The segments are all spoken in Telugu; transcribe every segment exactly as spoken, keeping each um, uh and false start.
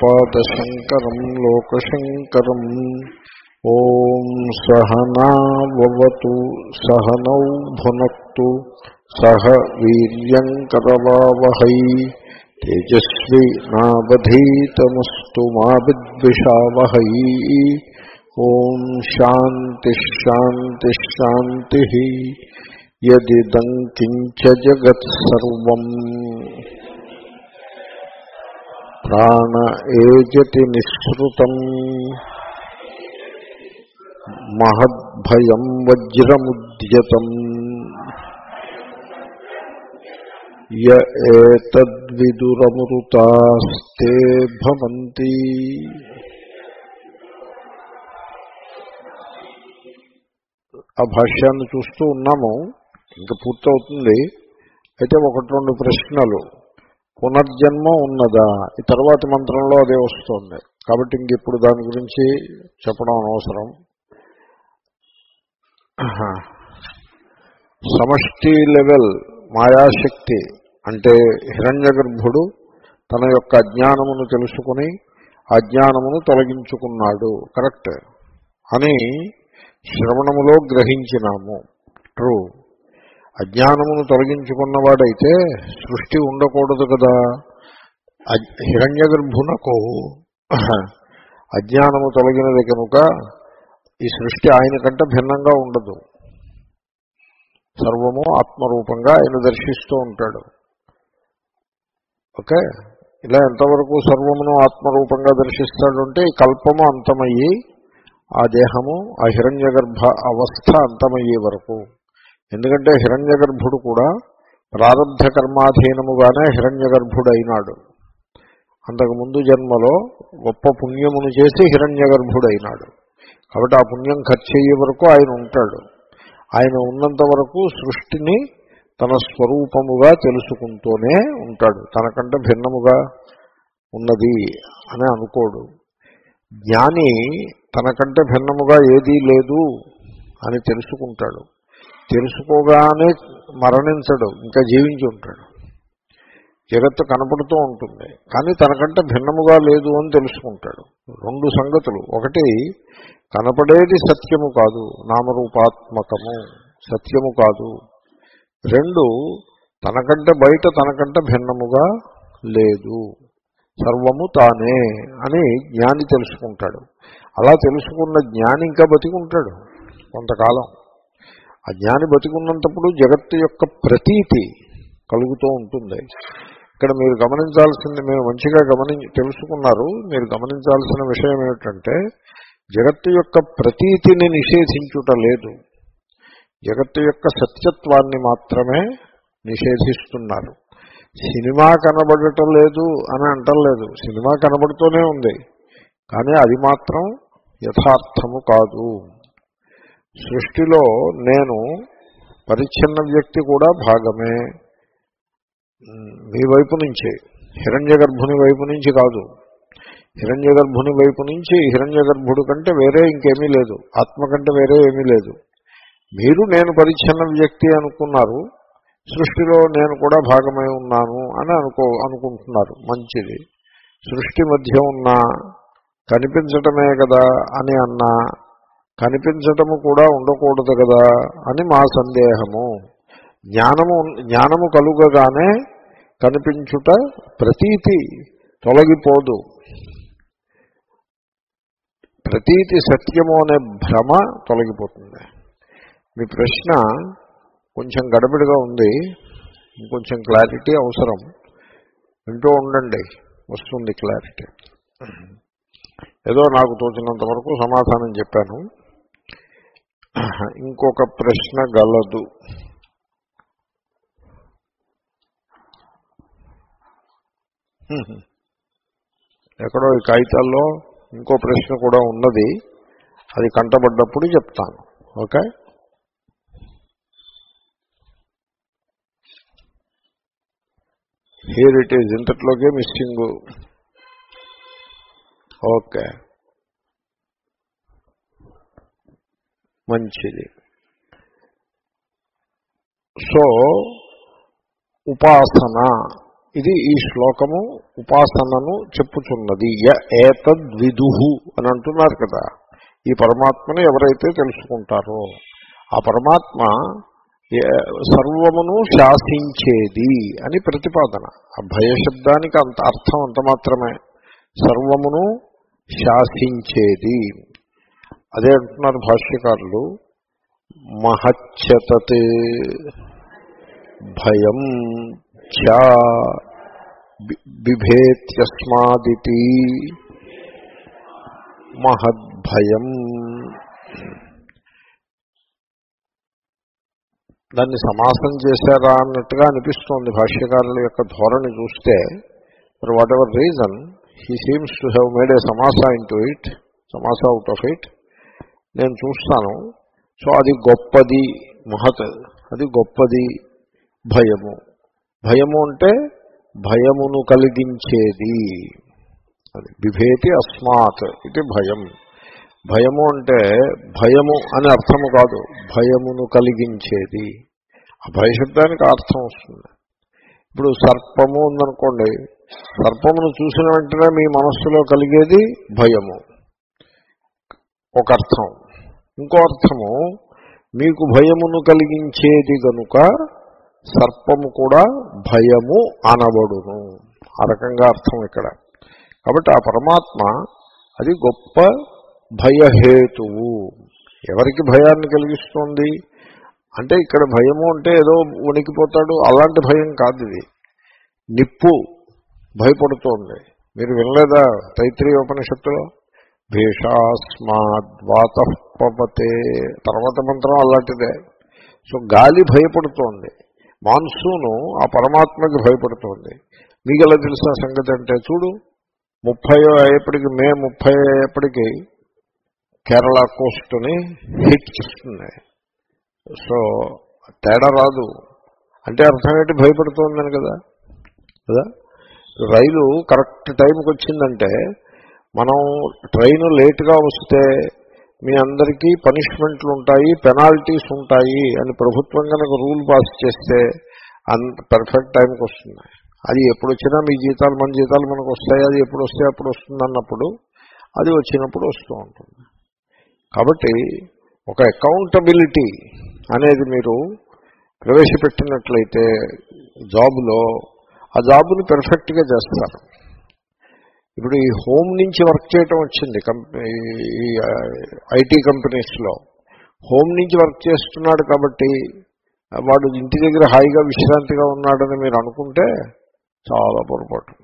భగవత్పాదశంకరం లోకశంకరం. ఓం సహనావతు సహనౌ భునక్తు సహ వీర్యంకరవావహై తేజస్వి నావధీతమస్తు మా విద్విషావహై. ఓం శాంతి శాంతి శాంతి. యదిదం కించ జగత్ సర్వం ప్రాణ ఏజతి నిస్సృతం మహద్భయం వజ్రముద్యతం. య ఏతద్విదురమృతాస్తే భవంతి. ఆ భాష్యాన్ని చూస్తూ ఉన్నాము, ఇంకా పూర్తవుతుంది. అయితే ఒకటి రెండు ప్రశ్నలు. పునర్జన్మ ఉన్నదా? ఈ తర్వాతి మంత్రంలో అదే వస్తుంది కాబట్టి ఇంక ఇప్పుడు దాని గురించి చెప్పడం అనవసరం. సమష్టి లెవెల్ మాయాశక్తి అంటే హిరణ్యగర్భుడు తన యొక్క అజ్ఞానమును తెలుసుకుని అజ్ఞానమును తొలగించుకున్నాడు, కరెక్ట్ అని శ్రవణములో గ్రహించినాము. ట్రూ. అజ్ఞానమును తొలగించుకున్నవాడైతే సృష్టి ఉండకూడదు కదా. హిరణ్యగర్భునకు అజ్ఞానము తొలగినది కనుక ఈ సృష్టి ఆయన కంటే భిన్నంగా ఉండదు. సర్వము ఆత్మరూపంగా ఆయన దర్శిస్తూ ఉంటాడు. ఓకే, ఇలా ఎంతవరకు సర్వమును ఆత్మరూపంగా దర్శిస్తాడు అంటే ఈ కల్పము అంతమయ్యి ఆ దేహము ఆ హిరణ్యగర్భ అవస్థ అంతమయ్యే వరకు. ఎందుకంటే హిరణ్యగర్భుడు కూడా ప్రారబ్ధ కర్మాధీనముగానే హిరణ్యగర్భుడు అయినాడు. అంతకుముందు జన్మలో గొప్ప పుణ్యమును చేసి హిరణ్యగర్భుడు అయినాడు. కాబట్టి ఆ పుణ్యం ఖర్చు అయ్యే వరకు ఆయన ఉంటాడు. ఆయన ఉన్నంత వరకు సృష్టిని తన స్వరూపముగా తెలుసుకుంటూనే ఉంటాడు. తనకంటే భిన్నముగా ఉన్నది అని అనుకోడు. జ్ఞాని తనకంటే భిన్నముగా ఏదీ లేదు అని తెలుసుకుంటాడు. తెలుసుకోగానే మరణించడు, ఇంకా జీవించి ఉంటాడు. జగత్తు కనపడుతూ ఉంటుంది కానీ తనకంటే భిన్నముగా లేదు అని తెలుసుకుంటాడు. రెండు సంగతులు. ఒకటి, కనపడేది సత్యము కాదు, నామరూపాత్మకము సత్యము కాదు. రెండు, తనకంటే బయట తనకంటే భిన్నముగా లేదు, సర్వము తానే అని జ్ఞాని తెలుసుకుంటాడు. అలా తెలుసుకున్న జ్ఞాని ఇంకా బతికుంటాడు కొంతకాలం. ఆ జ్ఞాని బతికున్నంతప్పుడు జగత్తు యొక్క ప్రతీతి కలుగుతూ ఉంటుంది. ఇక్కడ మీరు గమనించాల్సింది, మీరు మంచిగా గమని తెలుసుకున్నారు, మీరు గమనించాల్సిన విషయం ఏమిటంటే జగత్తు యొక్క ప్రతీతిని నిషేధించుట లేదు, జగత్తు యొక్క సత్యత్వాన్ని మాత్రమే నిషేధిస్తున్నారు. సినిమా కనబడటం లేదు అని అంటలేదు, సినిమా కనబడుతూనే ఉంది కానీ అది మాత్రం యథార్థము కాదు. సృష్టిలో నేను పరిచ్ఛిన్న వ్యక్తి కూడా భాగమే. మీ వైపు నుంచి, హిరణ్యగర్భుని వైపు నుంచి కాదు. హిరణ్యగర్భుని వైపు నుంచి హిరణ్యగర్భుడు కంటే వేరే ఇంకేమీ లేదు, ఆత్మ కంటే వేరే ఏమీ లేదు. మీరు నేను పరిచ్ఛిన్న వ్యక్తి అనుకున్నారు, సృష్టిలో నేను కూడా భాగమై ఉన్నాను అని అనుకో అనుకుంటున్నారు. మంచిది. సృష్టి మధ్య ఉన్నా కనిపించటమే కదా అని అన్నా కనిపించటము కూడా ఉండకూడదు కదా అని మా సందేహము. జ్ఞానము జ్ఞానము కలుగగానే కనిపించుట ప్రతీతి తొలగిపోదు. ప్రతీతి సత్యము అనే భ్రమ తొలగిపోతుంది. మీ ప్రశ్న కొంచెం గడబిడిగా ఉంది, ఇంకొంచెం క్లారిటీ అవసరం. వింటూ ఉండండి, వస్తుంది క్లారిటీ. ఏదో నాకు తోచినంత వరకు సమాధానం చెప్పాను. ఇంకొక ప్రశ్న గలదు. ఎక్కడో ఈ కాగితాల్లో ఇంకో ప్రశ్న కూడా ఉన్నది, అది కంటపడ్డప్పుడు చెప్తాను. Okay, here it is. ఇంతట్లోకే మిస్సింగ్. ఓకే, మంచిది. సో ఉపాసన ఇది ఈ శ్లోకము ఉపాసనను చెప్పుచున్నది. య ఏతద్విదుహు అని అంటున్నారు కదా. ఈ పరమాత్మను ఎవరైతే తెలుసుకుంటారో ఆ పరమాత్మ సర్వమును శాసించేది అని ప్రతిపాదన. ఆ భయశబ్దానికి అంత అర్థం అంత మాత్రమే, సర్వమును శాసించేది. అదే అంటున్నారు భాష్యకారులు, మహచ్చతత్ భయం చ బిభేత్యస్మాదితి మహద్భయం. దాన్ని సమాసం చేశారా అన్నట్టుగా అనిపిస్తోంది భాష్యకారుల యొక్క ధోరణి చూస్తే. For whatever reason he seems to have made a సమాసా ఇంటూ ఇట్, సమాసా అవుట్ ఆఫ్ ఇట్. నేను చూస్తాను. సో అది గొప్పది, మహత్, అది గొప్పది. భయము, భయము అంటే భయమును కలిగించేది. అది బిభేతి అస్మాత్ ఇది భయం. భయము అంటే భయము అనే అర్థము కాదు, భయమును కలిగించేది. ఆ భయశబ్దానికి అర్థం వస్తుంది. ఇప్పుడు సర్పము ఉందనుకోండి, సర్పమును చూసిన వెంటనే మీ మనస్సులో కలిగేది భయము, ఒక అర్థం. ఇంకో అర్థము, మీకు భయమును కలిగించేది గనుక సర్పము కూడా భయము అనబడును, ఆ రకంగా అర్థం ఇక్కడ. కాబట్టి ఆ పరమాత్మ అది గొప్ప భయహేతువు. ఎవరికి భయాన్ని కలిగిస్తుంది అంటే, ఇక్కడ భయము అంటే ఏదో వణికిపోతాడు అలాంటి భయం కాదు. ఇది నిప్పు భయపడుతోంది. మీరు వినలేదా తైత్రీయ ఉపనిషత్తులో, భేషాస్మాద్వాతః పవతే, తర్వాత మంత్రం అలాంటిదే. సో గాలి భయపడుతోంది, మాన్సూను ఆ పరమాత్మకి భయపడుతోంది. మీకు ఎలా తెలుసు ఆ సంగతి అంటే, చూడు ముప్పై అయ్యేప్పటికి, మే ముప్పై అయ్యేప్పటికీ కేరళ కోస్ట్ని హిట్ చేస్తుంది. సో తేడా రాదు అంటే అర్థం ఏంటి, భయపడుతోందని కదా కదా. రైలు కరెక్ట్ టైంకి వచ్చిందంటే, మనం ట్రైన్ లేట్గా వస్తే మీ అందరికీ పనిష్మెంట్లు ఉంటాయి, పెనాల్టీస్ ఉంటాయి అని ప్రభుత్వం కనుక రూల్ పాస్ చేస్తే అంత పర్ఫెక్ట్ టైంకి వస్తుంది. అది ఎప్పుడు వచ్చినా మీ జీతాలు మన జీతాలు మనకు వస్తాయి, అది ఎప్పుడు వస్తే అప్పుడు వస్తుంది అన్నప్పుడు అది వచ్చినప్పుడు వస్తూ ఉంటుంది. కాబట్టి ఒక అకౌంటబిలిటీ అనేది మీరు ప్రవేశపెట్టినట్లయితే జాబులో, ఆ జాబుని పెర్ఫెక్ట్గా చేస్తారు. ఇప్పుడు ఈ హోమ్ నుంచి వర్క్ చేయటం వచ్చింది ఈ ఐటీ కంపెనీస్లో. హోమ్ నుంచి వర్క్ చేస్తున్నాడు కాబట్టి వాడు ఇంటి దగ్గర హాయిగా విశ్రాంతిగా ఉన్నాడని మీరు అనుకుంటే చాలా పొరపాటు.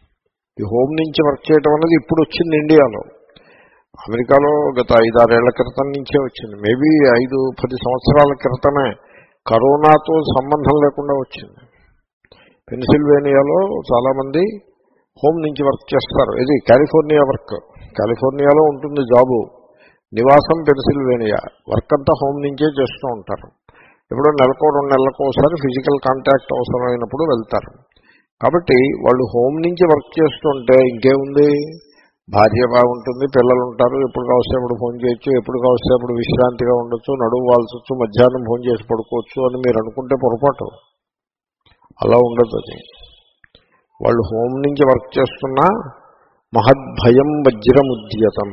ఈ హోమ్ నుంచి వర్క్ చేయటం అనేది ఇప్పుడు వచ్చింది ఇండియాలో. అమెరికాలో గత ఐదారేళ్ల క్రితం నుంచే వచ్చింది. మేబీ ఐదు పది సంవత్సరాల క్రితమే కరోనాతో సంబంధం లేకుండా వచ్చింది. పెన్సిల్వేనియాలో చాలామంది హోమ్ నుంచి వర్క్ చేస్తారు. ఇది కాలిఫోర్నియా వర్క్, కాలిఫోర్నియాలో ఉంటుంది జాబు, నివాసం పెన్సిల్వేనియా, వర్క్ అంతా హోమ్ నుంచే చేస్తూ ఉంటారు. ఎప్పుడో నెలకో రెండు నెలలకు ఒకసారి ఫిజికల్ కాంటాక్ట్ అవసరమైనప్పుడు వెళ్తారు. కాబట్టి వాళ్ళు హోమ్ నుంచి వర్క్ చేస్తుంటే ఇంకేముంది, భార్య బాగుంటుంది, పిల్లలు ఉంటారు, ఎప్పుడు కావస్తే అప్పుడు ఫోన్ చేయొచ్చు, ఎప్పుడు కావస్తే అప్పుడు విశ్రాంతిగా ఉండొచ్చు, నడువు వాల్చొచ్చు, మధ్యాహ్నం ఫోన్ చేసి పడుకోవచ్చు అని మీరు అనుకుంటే పొరపాటు. అలా ఉండదు. అది వాళ్ళు హోమ్ నుంచి వర్క్ చేస్తున్నా మహద్భయం వజ్రముద్యతం,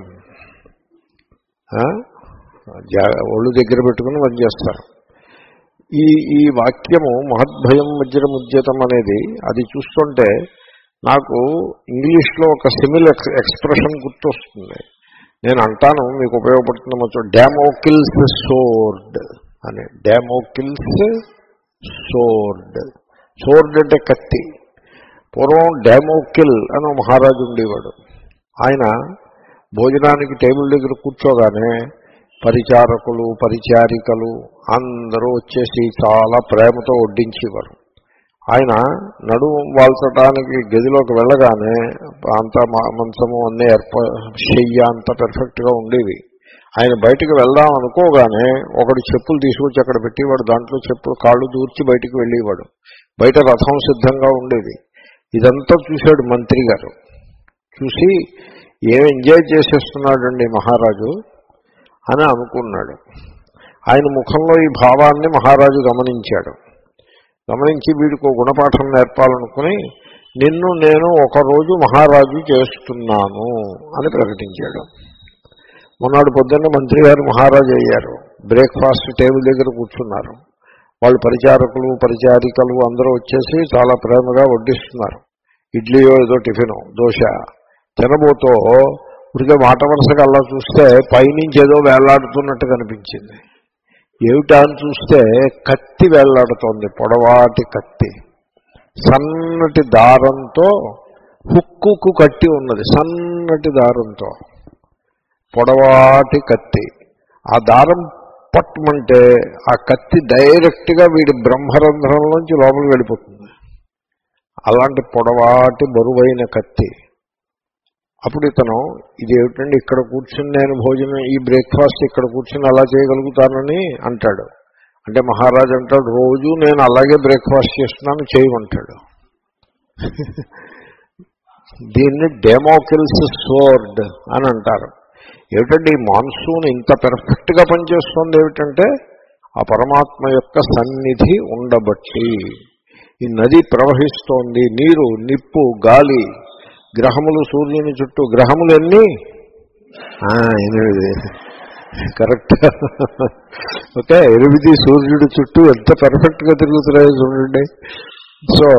ఒళ్ళు దగ్గర పెట్టుకుని పనిచేస్తారు. ఈ ఈ వాక్యము మహద్భయం వజ్రముద్యతం అనేది అది చూస్తుంటే నాకు ఇంగ్లీష్లో ఒక సిమిలర్ ఎక్స్ప్రెషన్ గుర్తొస్తుంది. నేను అంటాను, మీకు ఉపయోగపడుతుందేమో చూడండి. డామోకిల్స్ సోర్డ్ అని. డామోకిల్స్ సోర్డ్, సోర్డ్ అంటే కత్తి. పూర్వం డామోకిల్ అని మహారాజు ఉండేవాడు. ఆయన భోజనానికి టేబుల్ దగ్గర కూర్చోగానే పరిచారకులు పరిచారికలు అందరూ వచ్చేసి చాలా ప్రేమతో వడ్డించేవారు. ఆయన నడుము వాల్చడానికి గదిలోకి వెళ్ళగానే అంతా మంచము అన్నీ ఏర్ప చెయ్య అంతా పెర్ఫెక్ట్గా ఉండేవి. ఆయన బయటకు వెళ్దాం అనుకోగానే ఒకడు చెప్పులు తీసుకొచ్చి అక్కడ పెట్టేవాడు, దాంట్లో చెప్పులు కాళ్ళు దూర్చి బయటికి వెళ్ళేవాడు. బయట రథం సిద్ధంగా ఉండేది. ఇదంతా చూశాడు మంత్రి గారు. చూసి ఏం ఎంజాయ్ చేసేస్తున్నాడండి మహారాజు అని అనుకున్నాడు. ఆయన ముఖంలో ఈ భావాన్ని మహారాజు గమనించాడు. గమనించి వీడికి గుణపాఠం నేర్పాలనుకుని నిన్ను నేను ఒకరోజు మహారాజు చేస్తున్నాను అని ప్రకటించాడు. మొన్నటి పొద్దున్న మంత్రి గారు మహారాజు అయ్యారు. బ్రేక్ఫాస్ట్ టేబుల్ దగ్గర కూర్చున్నారు. వాళ్ళు పరిచారకులు పరిచారికలు అందరూ వచ్చేసి చాలా ప్రేమగా వడ్డిస్తున్నారు. ఇడ్లీయో ఏదో టిఫిను దోశ తినబోతో ఉడికే మాట వరుసగా అలా చూస్తే పైనుంచి ఏదో వేలాడుతున్నట్టు కనిపించింది. ఏమిటా అని చూస్తే కత్తి వేలాడుతోంది, పొడవాటి కత్తి, సన్నటి దారంతో హుక్కుకు కట్టి ఉన్నది. సన్నటి దారంతో పొడవాటి కత్తి. ఆ దారం పట్టమంటే ఆ కత్తి డైరెక్ట్గా వీడి బ్రహ్మరంధ్రంలోంచి లోపలికి వెళ్ళిపోతుంది. అలాంటి పొడవాటి బరువైన కత్తి. అప్పుడు ఇతను ఇదేమిటండి ఇక్కడ కూర్చుని నేను భోజనం ఈ బ్రేక్ఫాస్ట్ ఇక్కడ కూర్చుని అలా చేయగలుగుతానని అంటాడు. అంటే మహారాజు అంటాడు, రోజు నేను అలాగే బ్రేక్ఫాస్ట్ చేస్తున్నాను, చేయమంటాడు. దీన్ని డెమోకిల్స్ స్వర్డ్ అని అంటారు. ఏమిటంటే ఈ మాన్సూన్ ఇంత పెర్ఫెక్ట్గా పనిచేస్తుంది ఏమిటంటే ఆ పరమాత్మ యొక్క సన్నిధి ఉండబట్టి. ఈ నది ప్రవహిస్తోంది, నీరు, నిప్పు, గాలి, గ్రహములు సూర్యుని చుట్టూ. గ్రహములు ఎన్ని? ఎనిమిది. కరెక్ట్. ఓకే, ఎనిమిది సూర్యుడి చుట్టూ ఎంత పెర్ఫెక్ట్గా తిరుగుతున్నాయో చూడండి. సో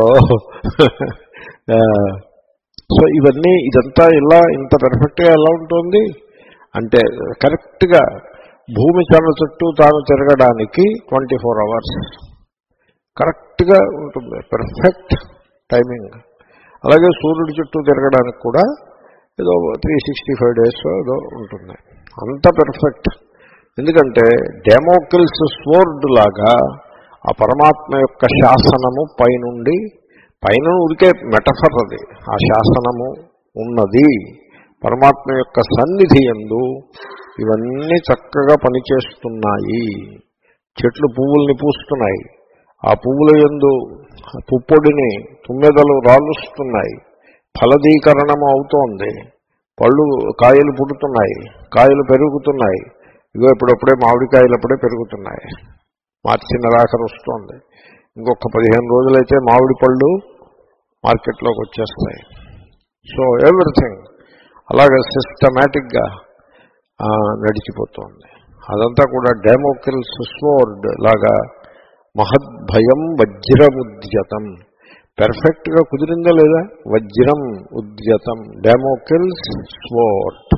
సో ఇవన్నీ ఇదంతా ఇలా ఇంత పెర్ఫెక్ట్గా ఎలా ఉంటుంది అంటే కరెక్ట్గా భూమి తన చుట్టూ తాను తిరగడానికి ట్వంటీ ఫోర్ అవర్స్ కరెక్ట్గా ఉంటుంది, పెర్ఫెక్ట్ టైమింగ్. అలాగే సూర్యుడి చుట్టూ తిరగడానికి కూడా ఏదో త్రీ సిక్స్టీ ఫైవ్ డేస్ ఏదో ఉంటుంది. అంత పెర్ఫెక్ట్. ఎందుకంటే డెమోకిల్స్ స్వర్డ్ లాగా ఆ పరమాత్మ యొక్క శాసనము పైనుండి, పైన ఉడికే మెటఫర్ అది, ఆ శాసనము ఉన్నది. పరమాత్మ యొక్క సన్నిధి యందు ఇవన్నీ చక్కగా పనిచేస్తున్నాయి. చెట్లు పువ్వుల్ని పూస్తున్నాయి, ఆ పువ్వుల యందు పుప్పొడిని తుమ్మెదలు రాలుస్తున్నాయి, ఫలదీకరణం అవుతోంది, పళ్ళు కాయలు పుడుతున్నాయి, కాయలు పెరుగుతున్నాయి. ఇగో ఇప్పుడప్పుడే మామిడికాయలు అప్పుడే పెరుగుతున్నాయి, మార్చి నెలాఖరు వస్తుంది. ఇంకొక పదిహేను రోజులైతే మామిడి పళ్ళు మార్కెట్లోకి వచ్చేస్తాయి. సో ఎవ్రీథింగ్ అలాగే సిస్టమేటిక్గా నడిచిపోతుంది. అదంతా కూడా డెమోకిల్స్ స్వర్డ్ లాగా మహద్భయం వజ్రముద్యతం. పెర్ఫెక్ట్గా కుదిరిందా లేదా? వజ్రం ఉద్యతం, డెమోకిల్స్ స్వర్డ్.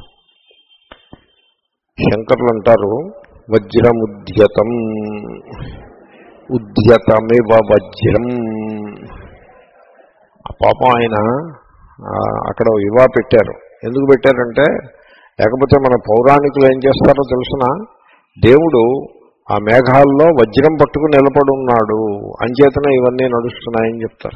శంకర్లు అంటారు వజ్రముద్యతం, ఉద్యతమివ వజ్రం. పాపం ఆయన అక్కడ ఇవా పెట్టారు. ఎందుకు పెట్టారంటే, లేకపోతే మన పౌరాణికులు ఏం చేస్తారో తెలుసిన, దేవుడు ఆ మేఘాల్లో వజ్రం పట్టుకుని నిలబడి ఉన్నాడు అంచేతనే ఇవన్నీ నడుస్తున్నాయని చెప్తారు.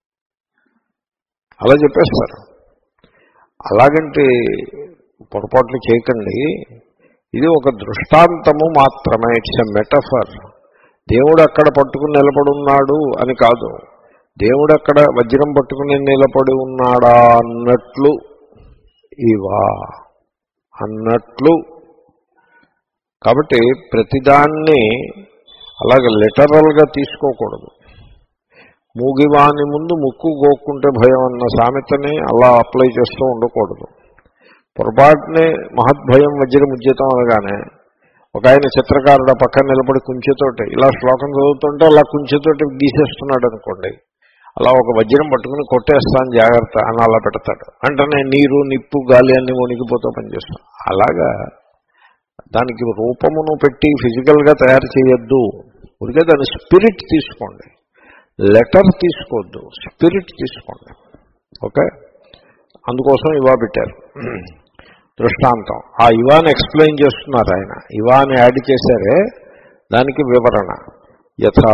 అలా చెప్పేస్తారు. అలాగంటే పొరపాట్లు చేయకండి. ఇది ఒక దృష్టాంతము మాత్రమే, ఇట్స్ ఎ మెటఫర్. దేవుడు అక్కడ పట్టుకుని నిలబడి ఉన్నాడు అని కాదు, దేవుడు అక్కడ వజ్రం పట్టుకుని నిలబడి ఉన్నాడా అన్నట్లు, ఇవా అన్నట్లు. కాబట్టి ప్రతిదాన్ని అలాగే లిటరల్గా తీసుకోకూడదు. మూగివాని ముందు ముక్కు గోక్కుంటే భయం అన్న సామెతని అలా అప్లై చేస్తూ ఉండకూడదు. పొరపాటునే మహద్భయం వజ్రముద్యతం అనగానే ఒక ఆయన చిత్రకారుడు పక్కన నిలబడి కుంచెతోటి ఇలా శ్లోకం చదువుతుంటే అలా కుంచెతోటి గీసేస్తున్నాడు అనుకోండి, అలా ఒక వజ్రం పట్టుకుని కొట్టేస్తాను జాగ్రత్త అని అలా పెడతాడు. వెంటనే నీరు, నిప్పు, గాలి అన్ని వణికిపోతూ పనిచేస్తాం. అలాగా దానికి రూపమును పెట్టి ఫిజికల్గా తయారు చేయొద్దు. ఉడికే దాని స్పిరిట్ తీసుకోండి, లెటర్ తీసుకోవద్దు, స్పిరిట్ తీసుకోండి. ఓకే, అందుకోసం ఇవా పెట్టారు దృష్టాంతం. ఆ ఇవాని ఎక్స్ప్లెయిన్ చేస్తున్నారు ఆయన. ఇవాని యాడ్ చేశారే దానికి వివరణ. యథా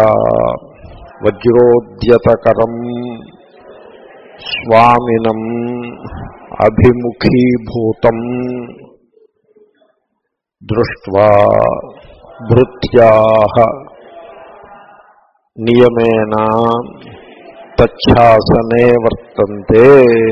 వజ్రోద్యతకరం స్వామినం అభిముఖీభూతం దృష్ట్వా భృత్యాః నియమేన తచ్ఛాసనే వర్తంతే.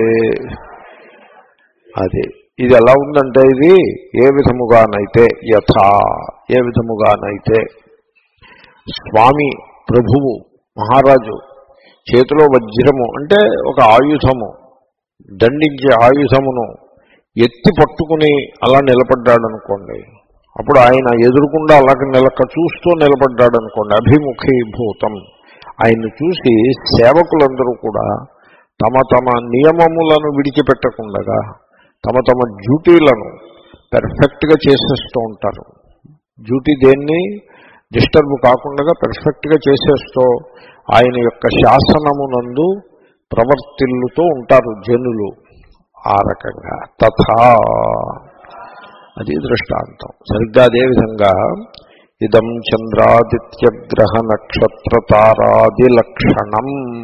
అది ఇది ఎలా ఉందంటే, ఇది ఏ విధముగానైతే, యథా ఏ విధముగానైతే స్వామి ప్రభువు మహారాజు చేతిలో వజ్రము అంటే ఒక ఆయుధము, దండించే ఆయుధమును ఎత్తి పట్టుకుని అలా నిలబడ్డాడు అనుకోండి, అప్పుడు ఆయన ఎదురుకుండా అలాగ నిలక చూస్తూ నిలబడ్డాడు అనుకోండి, అభిముఖీభూతం. ఆయన్ని చూసి సేవకులందరూ కూడా తమ తమ నియమములను విడిచిపెట్టకుండా తమ తమ డ్యూటీలను పెర్ఫెక్ట్గా చేసేస్తూ ఉంటారు. డ్యూటీ దేన్ని డిస్టర్బ్ కాకుండా పెర్ఫెక్ట్గా చేసేస్తూ ఆయన యొక్క శాసనమునందు ప్రవర్తిల్లుతూ ఉంటారు జనులు. ఆ రకంగా తథా, అది దృష్టాంతం. సరిగ్గా అదేవిధంగా ఇదం చంద్రాదిత్యగ్రహ నక్షత్ర తారాది లక్షణం.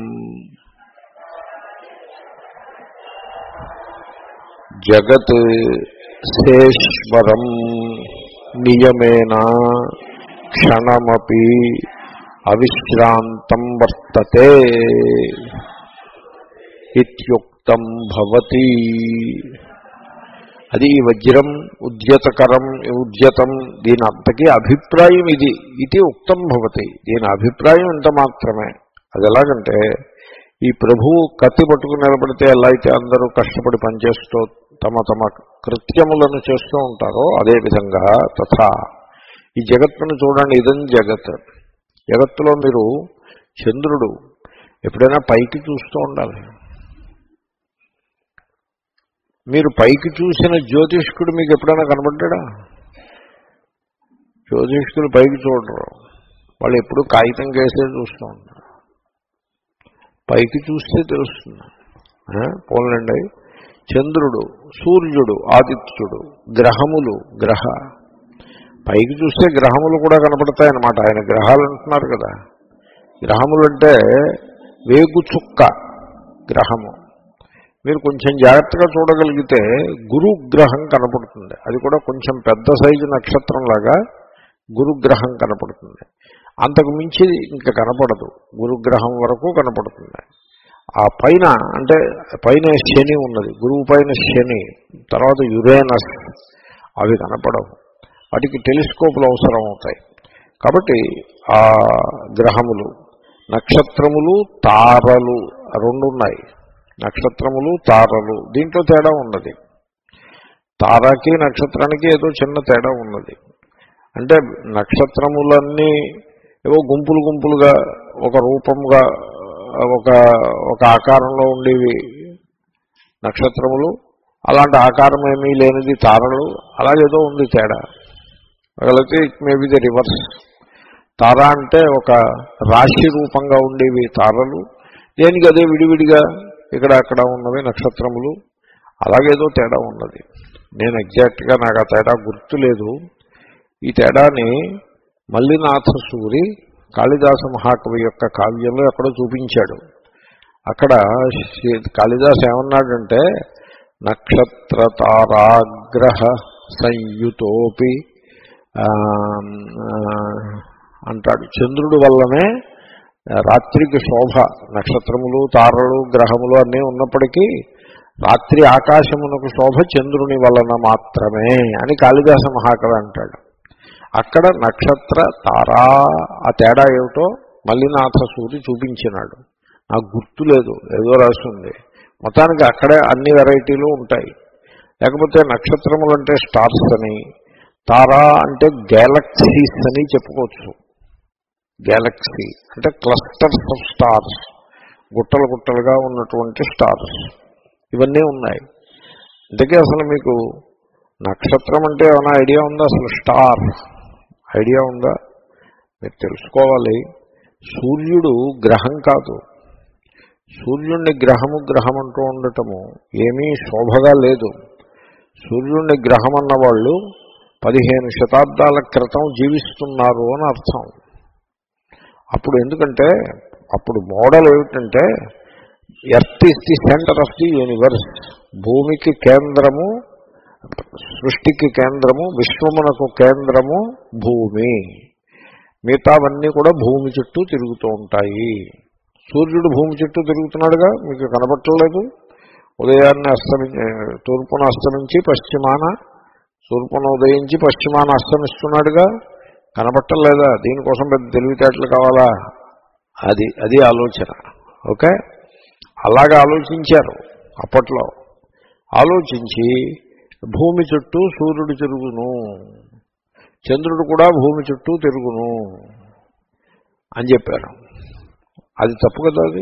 జగత్ శేశ్వరం నియమేన క్షణమపి అవిశ్రాంతం వర్తతే ఇత్యుక్తం భవతి. అది ఈ వజ్రం ఉద్యతకరం ఉద్యతం దీని అంతకీ అభిప్రాయం ఇది. ఇది ఉక్తం భవతి, దీని అభిప్రాయం ఇంత మాత్రమే. అది ఎలాగంటే ఈ ప్రభువు కత్తి పట్టుకుని నిలబడితే ఎలా అయితే అందరూ కష్టపడి పనిచేస్తూ తమ తమ కృత్యములను చేస్తూ ఉంటారో అదేవిధంగా తథా ఈ జగత్తును చూడండి. ఇదం జగత్. జగత్తులో మీరు చంద్రుడు ఎప్పుడైనా పైకి చూస్తూ ఉండాలి. మీరు పైకి చూసిన జ్యోతిష్కుడు మీకు ఎప్పుడైనా కనబడ్డా? జ్యోతిష్కులు పైకి చూడరు, వాళ్ళు ఎప్పుడు కాగితం కేసే చూస్తూ ఉంటారు. పైకి చూస్తే తెలుస్తుంది. పోలండి, చంద్రుడు, సూర్యుడు, ఆదిత్యుడు, గ్రహములు, గ్రహ పైకి చూస్తే గ్రహములు కూడా కనపడతాయన్నమాట. ఆయన గ్రహాలు అంటున్నారు కదా. గ్రహములు అంటే వేగు చుక్క గ్రహము. మీరు కొంచెం జాగ్రత్తగా చూడగలిగితే గురుగ్రహం కనపడుతుంది. అది కూడా కొంచెం పెద్ద సైజు నక్షత్రంలాగా గురుగ్రహం కనపడుతుంది. అంతకు మించి ఇంకా కనపడదు, గురుగ్రహం వరకు కనపడుతుంది. ఆ పైన అంటే పైన శని ఉన్నది, గురువు పైన శని, తర్వాత యురేనస్, అవి కనపడవు. వాటికి టెలిస్కోపులు అవసరం అవుతాయి. కాబట్టి ఆ గ్రహములు, నక్షత్రములు, తారలు రెండు ఉన్నాయి. నక్షత్రములు, తారలు, దీంట్లో తేడా ఉన్నది. తారాకి నక్షత్రానికి ఏదో చిన్న తేడా ఉన్నది. అంటే నక్షత్రములన్నీ ఏవో గుంపులు గుంపులుగా ఒక రూపంగా ఒక ఒక ఆకారంలో ఉండేవి నక్షత్రములు, అలాంటి ఆకారం ఏమీ లేనిది తారలు, అలాగేదో ఉంది తేడా. లేకపోతే it may be the reverse. తార అంటే ఒక రాశి రూపంగా ఉండేవి తారలు, దేనికి అదే విడివిడిగా ఇక్కడ అక్కడ ఉన్నవి నక్షత్రములు, అలాగేదో తేడా ఉన్నది. నేను ఎగ్జాక్ట్గా నాకు ఆ తేడా గుర్తులేదు. ఈ తేడాని మల్లినాథ సూరి కాళిదాస మహాకవి యొక్క కావ్యంలో ఎక్కడో చూపించాడు. అక్కడ కాళిదాసు ఏమన్నాడంటే, నక్షత్ర తారాగ్రహ సంయుతోపి అంటాడు. చంద్రుడి వల్లనే రాత్రికి శోభ. నక్షత్రములు, తారలు, గ్రహములు అన్నీ ఉన్నప్పటికీ రాత్రి ఆకాశమునకు శోభ చంద్రుని వలన మాత్రమే అని కాళిదాస మహాకవి అంటాడు. అక్కడ నక్షత్ర తారా ఆ తేడా ఏమిటో మల్లినాథ సూరి చూపించినాడు. నాకు గుర్తులేదు, ఏదో రాస్తుంది. మొత్తానికి అక్కడే అన్ని వెరైటీలు ఉంటాయి. లేకపోతే నక్షత్రములు అంటే స్టార్స్ అని, తారా అంటే గ్యాలక్సీస్ అని చెప్పుకోవచ్చు. గ్యాలక్సీ అంటే క్లస్టర్స్ ఆఫ్ స్టార్స్, గుట్టలు గుట్టలుగా ఉన్నటువంటి స్టార్స్, ఇవన్నీ ఉన్నాయి. అందుకే అసలు మీకు నక్షత్రం అంటే ఏమైనా ఐడియా ఉందా? అసలు స్టార్ ఐడియా ఉందా? మీరు తెలుసుకోవాలి. సూర్యుడు గ్రహం కాదు. సూర్యుడిని గ్రహము గ్రహం అంటూ ఉండటము ఏమీ శోభగా లేదు. సూర్యుడిని గ్రహం అన్నవాళ్ళు పదిహేను శతాబ్దాల క్రితం జీవిస్తున్నారు అని అర్థం. అప్పుడు ఎందుకంటే అప్పుడు మోడల్ ఏమిటంటే earth is the centre of the universe. భూమికి కేంద్రము, సృష్టికి కేంద్రము, విశ్వమునకు కేంద్రము భూమి. మిగతావన్నీ కూడా భూమి చుట్టూ తిరుగుతూ ఉంటాయి. సూర్యుడు భూమి చుట్టూ తిరుగుతున్నాడుగా, మీకు కనపట్టలేదు? ఉదయాన్నే అస్తమి తూర్పున అస్తమించి పశ్చిమాన, తూర్పున ఉదయించి పశ్చిమాన అస్తమిస్తున్నాడుగా, కనపట్టలేదా? దీనికోసం పెద్ద తెలివితేటలు కావాలా? అది అది ఆలోచన. ఓకే, అలాగా ఆలోచించారు అప్పట్లో. ఆలోచించి భూమి చుట్టూ సూర్యుడు తిరుగును, చంద్రుడు కూడా భూమి చుట్టూ తిరుగును అని చెప్పారు. అది తప్పు కదా అది.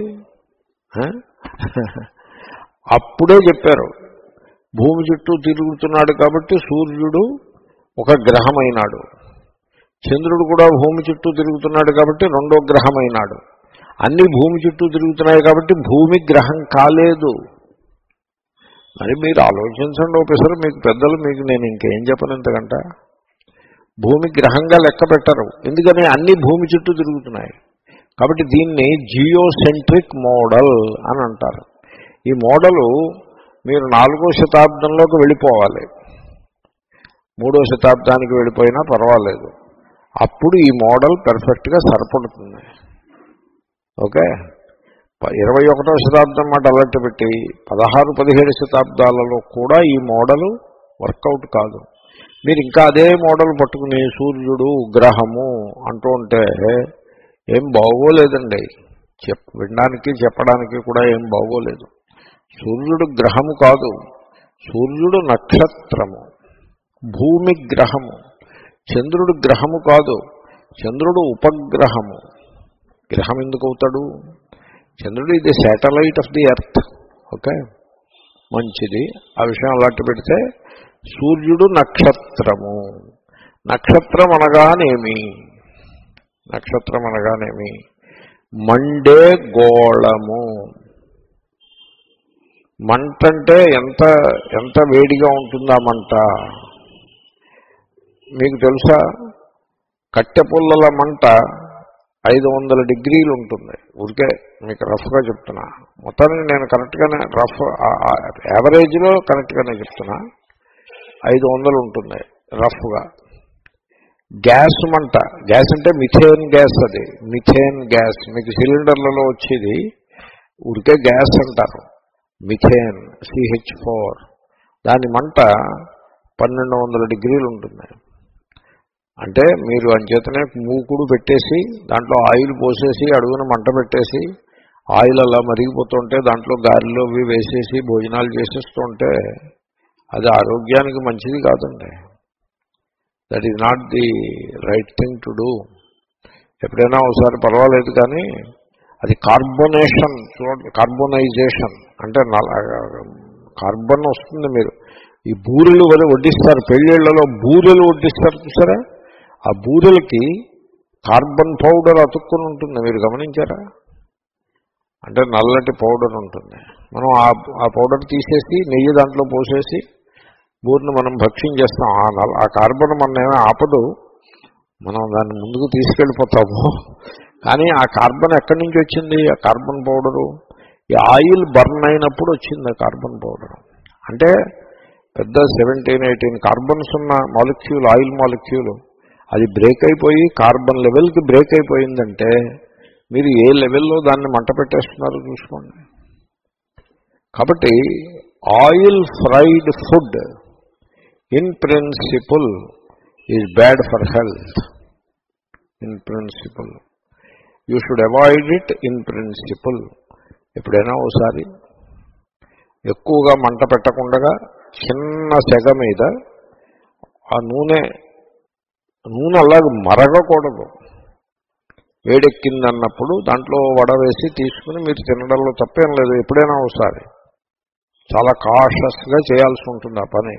అప్పుడే చెప్పారు భూమి చుట్టూ తిరుగుతున్నాడు కాబట్టి సూర్యుడు ఒక గ్రహమైనాడు, చంద్రుడు కూడా భూమి చుట్టూ తిరుగుతున్నాడు కాబట్టి రెండో గ్రహమైనాడు. అన్నీ భూమి చుట్టూ తిరుగుతున్నాయి కాబట్టి భూమి గ్రహం కాలేదు. మరి మీరు ఆలోచించండి ఒకసారి, మీకు పెద్దలు, మీకు నేను ఇంకేం చెప్పను ఇంతకంట. భూమి గ్రహంగా లెక్క పెట్టరు, ఎందుకని అన్నీ భూమి చుట్టూ తిరుగుతున్నాయి కాబట్టి. దీన్ని జియోసెంట్రిక్ మోడల్ అని అంటారు. ఈ మోడలు మీరు నాలుగో శతాబ్దంలోకి వెళ్ళిపోవాలి, మూడో శతాబ్దానికి వెళ్ళిపోయినా పర్వాలేదు, అప్పుడు ఈ మోడల్ పెర్ఫెక్ట్గా సరిపడుతుంది. ఓకే, ఇరవై ఒకటో శతాబ్దం మాట అలర్ట్ పెట్టి పదహారు పదిహేడు శతాబ్దాలలో కూడా ఈ మోడలు వర్కౌట్ కాదు. మీరు ఇంకా అదే మోడల్ పట్టుకుని సూర్యుడు గ్రహము అంటూ ఉంటే ఏం బాగోలేదండి. చెప్ వినడానికి చెప్పడానికి కూడా ఏం బాగోలేదు. సూర్యుడు గ్రహము కాదు, సూర్యుడు నక్షత్రము, భూమి గ్రహము. చంద్రుడు గ్రహము కాదు, చంద్రుడు ఉపగ్రహము. గ్రహం ఎందుకు అవుతాడు? చంద్రుడు ఇది satellite of the earth. Okay, మంచిది. ఆ విషయం అలాంటి పెడితే సూర్యుడు నక్షత్రము. నక్షత్రం అనగానేమి? నక్షత్రం అనగానేమి? మండే గోళము. మంట అంటే ఎంత ఎంత వేడిగా ఉంటుందా మంట? మీకు తెలుసా, కట్టె పుల్లల మంట ఐదు వందల డిగ్రీలు ఉంటుంది. ఊరికే మీకు రఫ్గా చెప్తున్నా, మొత్తానికి నేను కరెక్ట్గానే రఫ్ యావరేజ్లో కరెక్ట్గానే చెప్తున్నా. ఐదు వందలు ఉంటుంది రఫ్గా. గ్యాస్ మంట, గ్యాస్ అంటే మిథేన్ గ్యాస్, అది మిథేన్ గ్యాస్ మీకు సిలిండర్లలో వచ్చేది ఊరికే గ్యాస్ అంటారు, మిథేన్ సిహెచ్ ఫోర్. దాని మంట పన్నెండు వందల డిగ్రీలు ఉంటుంది. అంటే మీరు అంచేతనే మూకుడు పెట్టేసి దాంట్లో ఆయిల్ పోసేసి అడుగున మంట పెట్టేసి ఆయిల్ అలా మరిగిపోతుంటే దాంట్లో గాలిలో అవి వేసేసి భోజనాలు చేసేస్తుంటే అది ఆరోగ్యానికి మంచిది కాదండి. That is not the right thing to do. ఎప్పుడైనా ఒకసారి పర్వాలేదు, కానీ అది కార్బొనేషన్ చూడండి, కార్బొనైజేషన్ అంటే కార్బన్ వస్తుంది. మీరు ఈ బూరెలు వల్ల వడ్డిస్తారు, పెళ్ళిళ్ళలో బూరెలు వడ్డిస్తారు చూసారా, ఆ బూరెలకి కార్బన్ పౌడర్ అతుక్కుని ఉంటుంది. మీరు గమనించారా? అంటే నల్లటి పౌడర్ ఉంటుంది. మనం ఆ పౌడర్ తీసేసి నెయ్యి దాంట్లో పోసేసి బూరెను మనం భక్ష్యం చేస్తాం. ఆ నల్ల ఆ కార్బన్ మన ఏమీ ఆపదు, మనం దాన్ని ముందుకు తీసుకెళ్ళిపోతాము. కానీ ఆ కార్బన్ ఎక్కడి నుంచి వచ్చింది? ఆ కార్బన్ పౌడరు ఈ ఆయిల్ బర్న్ అయినప్పుడు వచ్చింది ఆ కార్బన్ పౌడర్. అంటే పెద్ద సెవెంటీన్ ఎయిటీన్ కార్బన్స్ ఉన్న మాలిక్యూల్, ఆయిల్ మాలిక్యూల్, అది బ్రేక్ అయిపోయి కార్బన్ లెవెల్కి బ్రేక్ అయిపోయిందంటే మీరు ఏ లెవెల్లో దాన్ని మంట పెట్టేస్తున్నారో చూసుకోండి. కాబట్టి oil fried food in principle is bad for health. In principle you should avoid it. In principle ఎప్పుడైనా ఒకసారి ఎక్కువగా మంట పెట్టకుండా చిన్న సెగ మీద ఆ నూనె నూనె అలాగే మరగకూడదు. వేడెక్కిందన్నప్పుడు దాంట్లో వడ వేసి తీసుకుని మీరు తినడంలో తప్పేం లేదు. ఎప్పుడైనా ఒకసారి చాలా కాషస్గా చేయాల్సి ఉంటుంది ఆ పని.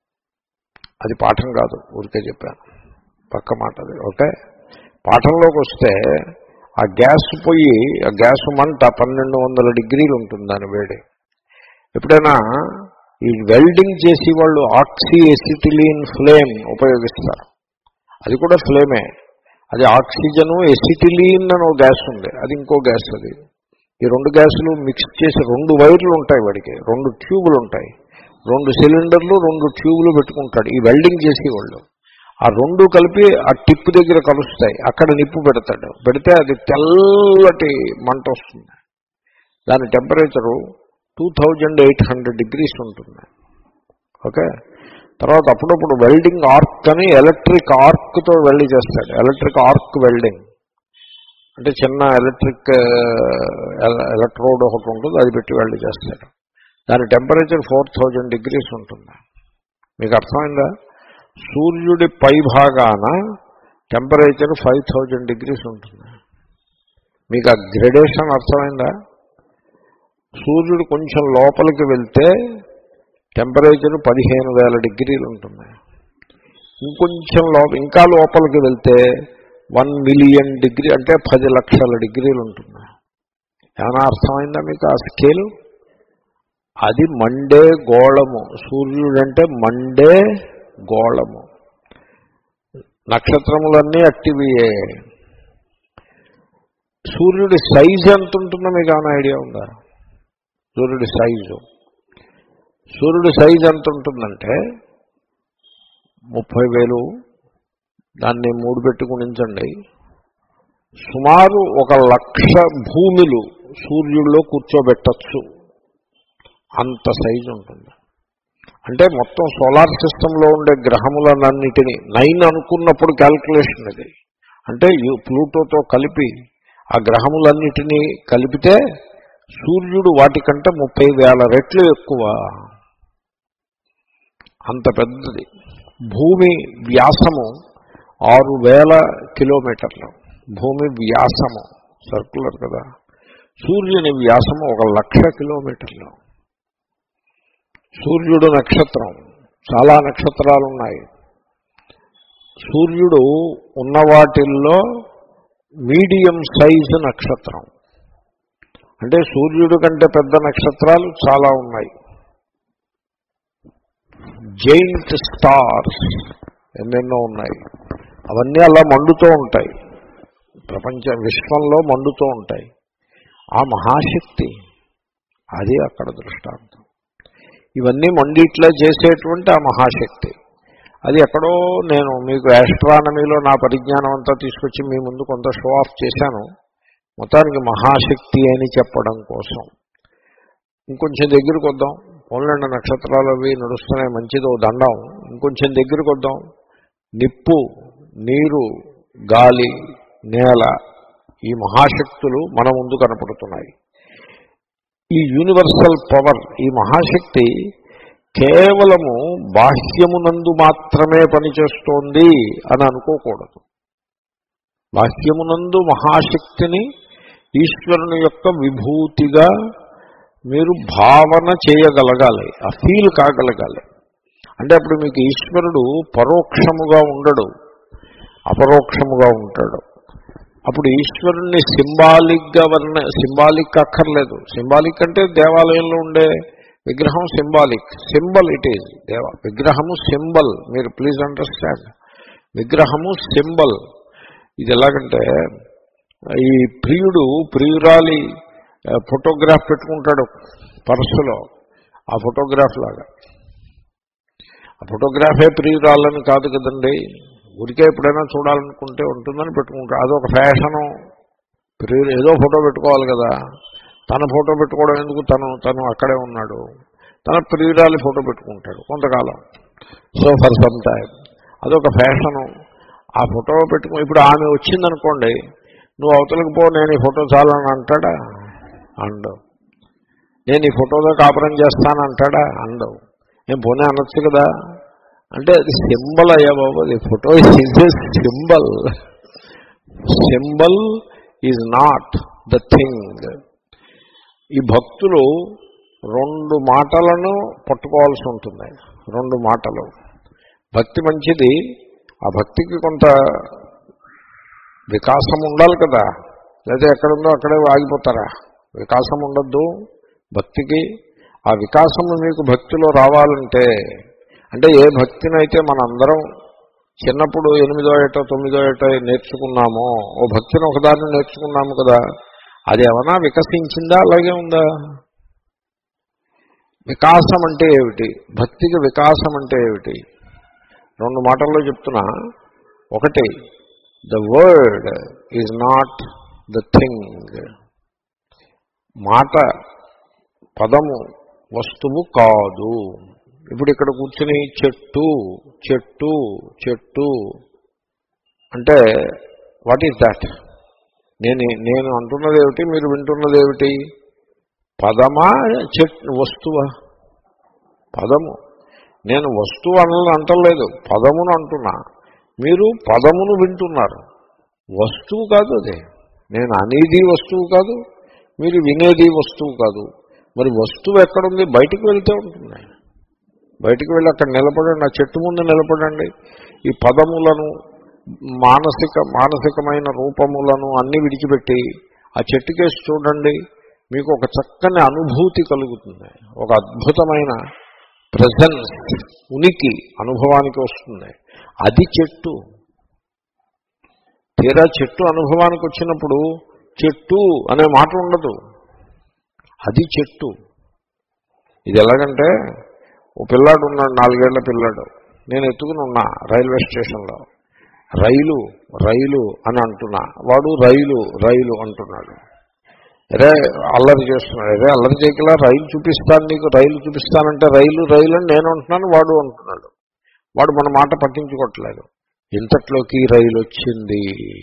అది పాఠం కాదు, ఊరికే చెప్పాను, పక్క మాట అది. ఓకే, పాఠంలోకి వస్తే ఆ గ్యాస్ పొయ్యి, ఆ గ్యాస్ మంట పన్నెండు వందల డిగ్రీలు ఉంటుంది దాని వేడి. ఎప్పుడైనా ఈ వెల్డింగ్ చేసి వాళ్ళు ఆక్సీ ఎసిటిలీన్ ఫ్లేమ్ ఉపయోగిస్తారు. అది కూడా ఫ్లేమే, అది ఆక్సిజను ఎసిటిలీన్ అని ఒక గ్యాస్ ఉంది, అది ఇంకో గ్యాస్. అది ఈ రెండు గ్యాసులు మిక్స్ చేసి రెండు వైర్లు ఉంటాయి, వాడికి రెండు ట్యూబులు ఉంటాయి, రెండు సిలిండర్లు రెండు ట్యూబులు పెట్టుకుంటాడు ఈ వెల్డింగ్ చేసేవాళ్ళు. ఆ రెండు కలిపి ఆ టిప్ దగ్గర కలుస్తాయి, అక్కడ నిప్పు పెడతాడు. పెడితే అది తెల్లటి మంట వస్తుంది. దాని temperature two thousand eight hundred degrees ఉంటుంది. ఓకే, తర్వాత అప్పుడప్పుడు వెల్డింగ్ ఆర్క్ అని ఎలక్ట్రిక్ ఆర్క్తో వెల్డింగ్ చేస్తాడు, ఎలక్ట్రిక్ ఆర్క్ వెల్డింగ్. అంటే చిన్న ఎలక్ట్రిక్ ఎలక్ట్రోడ్ ఒకటి ఉంటుంది, అది పెట్టి వెల్డ్ చేస్తారు. దాని టెంపరేచర్ ఫోర్ థౌజండ్ డిగ్రీస్ ఉంటుంది. మీకు అర్థమైందా? సూర్యుడి పై భాగాన టెంపరేచర్ ఫైవ్ థౌజండ్ డిగ్రీస్ ఉంటుంది. మీకు ఆ గ్రెడేషన్ అర్థమైందా? సూర్యుడు కొంచెం లోపలికి వెళ్తే టెంపరేచర్ పదిహేను వేల డిగ్రీలు ఉంటుంది. ఇంకొంచెం లోప ఇంకా లోపలికి వెళ్తే వన్ మిలియన్ డిగ్రీ అంటే పది లక్షల డిగ్రీలు ఉంటుంది. ఏమైనా అర్థమైందా మీకు ఆ స్కేలు? అది మండే గోళము. సూర్యుడు అంటే మండే గోళము. నక్షత్రములన్నీ అట్టివియే. సూర్యుడి సైజు ఎంత ఉంటుందో మీకు ఏమైనా ఐడియా ఉందా? సూర్యుడి సైజు సూర్యుడి సైజు ఎంత ఉంటుందంటే ముప్పై వేలు దాన్ని మూడు పెట్టి గుణించండి. సుమారు ఒక లక్ష భూమిలు సూర్యుడిలో కూర్చోబెట్టచ్చు, అంత సైజు ఉంటుంది. అంటే మొత్తం సోలార్ సిస్టంలో ఉండే గ్రహములన్నిటినీ నైన్ అనుకున్నప్పుడు క్యాల్కులేషన్ ఇది. అంటే ప్లూటోతో కలిపి ఆ గ్రహములన్నిటినీ కలిపితే సూర్యుడు వాటికంటే ముప్పై వేల రెట్లు ఎక్కువ. అంత పెద్దది. భూమి వ్యాసము ఆరు వేల కిలోమీటర్లు. భూమి వ్యాసము సర్కులర్ కదా. సూర్యుని వ్యాసము ఒక లక్ష కిలోమీటర్లు. సూర్యుడు నక్షత్రం, చాలా నక్షత్రాలు ఉన్నాయి. సూర్యుడు ఉన్న వాటిల్లో మీడియం సైజు నక్షత్రం. అంటే సూర్యుడు కంటే పెద్ద నక్షత్రాలు చాలా ఉన్నాయి. జైంట్ స్టార్స్ ఎన్నెన్నో ఉన్నాయి. అవన్నీ అలా మండుతూ ఉంటాయి, ప్రపంచ విశ్వంలో మండుతూ ఉంటాయి. ఆ మహాశక్తి అది అక్కడ దృష్టాంతం. ఇవన్నీ మండిట్లా చేసేటువంటి ఆ మహాశక్తి అది ఎక్కడో నేను మీకు ఆస్ట్రానమీలో నా పరిజ్ఞానం అంతా తీసుకొచ్చి మీ ముందు కొంత షో ఆఫ్ చేశాను. మొత్తానికి మహాశక్తి అని చెప్పడం కోసం. ఇంకొంచెం దగ్గరికి వద్దాం. పౌర్ణమి నక్షత్రాలు అవి నడుస్తున్నాయి, మంచిదో దండం. ఇంకొంచెం దగ్గరికి వద్దాం. నిప్పు, నీరు, గాలి, నేల, ఈ మహాశక్తులు మన ముందు కనపడుతున్నాయి. ఈ యూనివర్సల్ పవర్, ఈ మహాశక్తి కేవలము బాహ్యమునందు మాత్రమే పనిచేస్తోంది అని అనుకోకూడదు. బాహ్యమునందు మహాశక్తిని ఈశ్వరుని యొక్క విభూతిగా మీరు భావన చేయగలగాలి, ఆ ఫీల్ కాగలగాలి. అంటే అప్పుడు మీకు ఈశ్వరుడు పరోక్షముగా ఉండడు, అపరోక్షముగా ఉంటాడు. అప్పుడు ఈశ్వరుణ్ణి సింబాలిక్గా వర్ణ సింబాలిక్ అక్కర్లేదు. సింబాలిక్ అంటే దేవాలయంలో ఉండే విగ్రహం సింబాలిక్, సింబల్ ఇట్ ఈజ్. దేవ విగ్రహము సింబల్. మీరు ప్లీజ్ అండర్స్టాండ్, విగ్రహము సింబల్. ఇది ఎలాగంటే ఈ ప్రియుడు ప్రియురాలి ఫోటోగ్రాఫ్ పెట్టుకుంటాడు పర్సులో, ఆ ఫోటోగ్రాఫ్ లాగా. ఆ ఫోటోగ్రాఫే ప్రియురాలని కాదు కదండి, ఊరికే ఎప్పుడైనా చూడాలనుకుంటే ఉంటుందని పెట్టుకుంటాడు. అదొక ఫ్యాషను. ప్రియుడు ఏదో ఫోటో పెట్టుకోవాలి కదా, తన ఫోటో పెట్టుకోవడం ఎందుకు, తను తను అక్కడే ఉన్నాడు, తన ప్రియురాలి ఫోటో పెట్టుకుంటాడు కొంతకాలం. సో ఫర్ సమ్ టైం అదొక ఫ్యాషను. ఆ ఫోటో పెట్టుకో. ఇప్పుడు ఆమె వచ్చిందనుకోండి, నువ్వు అవతలకు పో, నేను ఈ ఫోటో చాలని అంటాడా? అండవు. నేను ఈ ఫోటోలో కాపురం చేస్తానంటాడా? అండవు. నేను పోనీ అనొచ్చు కదా. అంటే అది సింబల్ అయ్యా బాబు, అది photo is a symbol. Symbol is not the thing. ఈ భక్తులు రెండు మాటలను పట్టుకోవాల్సి ఉంటుంది. రెండు మాటలు. భక్తి మంచిది, ఆ భక్తికి కొంత వికాసం ఉండాలి కదా, లేదా ఎక్కడుందో అక్కడే ఆగిపోతారా? వికాసం ఉండద్దు భక్తికి. ఆ వికాసం మీకు భక్తిలో రావాలంటే, అంటే ఏ భక్తినైతే మనందరం చిన్నప్పుడు ఎనిమిదో ఏటో తొమ్మిదో ఏటో నేర్చుకున్నామో, ఓ భక్తిని ఒకదాన్ని నేర్చుకున్నాము కదా, అది ఏమన్నా వికసించిందా? అలాగే ఉందా? వికాసం అంటే ఏమిటి? భక్తికి వికాసం అంటే ఏమిటి? రెండు మాటల్లో చెప్తున్నా. ఒకటి, the word is not the thing. మాట, పదము వస్తువు కాదు. ఇప్పుడు ఇక్కడ కూర్చుని చెట్టు చెట్టు చెట్టు అంటే వాట్ ఈజ్ దాట్? నేను నేను అంటున్నది ఏమిటి, మీరు వింటున్నది ఏమిటి? పదమా చెట్ వస్తువా? పదము. నేను వస్తువు అన్నది అంటలేదు, పదమును అంటున్నా. మీరు పదమును వింటున్నారు, వస్తువు కాదు అదే. నేను అనేది వస్తువు కాదు, మీరు వినేది వస్తువు కాదు. మరి వస్తువు ఎక్కడుంది? బయటికి వెళ్తే ఉంటుంది. బయటికి వెళ్ళి అక్కడ నిలబడండి, ఆ చెట్టు ముందు నిలబడండి. ఈ పదములను, మానసిక మానసికమైన రూపములను అన్ని విడిచిపెట్టి ఆ చెట్టుకేసి చూడండి. మీకు ఒక చక్కని అనుభూతి కలుగుతుంది, ఒక అద్భుతమైన ప్రెజెన్స్, ఉనికి అనుభవానికి వస్తుంది. అది చెట్టు. తీరా చెట్టు అనుభవానికి వచ్చినప్పుడు చెట్టు అనే మాట ఉండదు, అది చెట్టు. ఇది ఎలాగంటే, ఓ పిల్లాడు ఉన్నాడు, నాలుగేళ్ల పిల్లాడు. నేను ఎత్తుకుని ఉన్నా రైల్వే స్టేషన్లో. రైలు రైలు అని అంటున్నా, వాడు రైలు రైలు అంటున్నాడు. అరే అల్లరి చేస్తున్నాడు. అరే అల్లరి చేయగల, రైలు చూపిస్తాను నీకు, రైలు చూపిస్తానంటే రైలు రైలు అని నేను అంటున్నాను, వాడు అంటున్నాడు. వాడు మన మాట పట్టించుకోవట్లేదు. ఇంతట్లోకి రైలు వచ్చింది.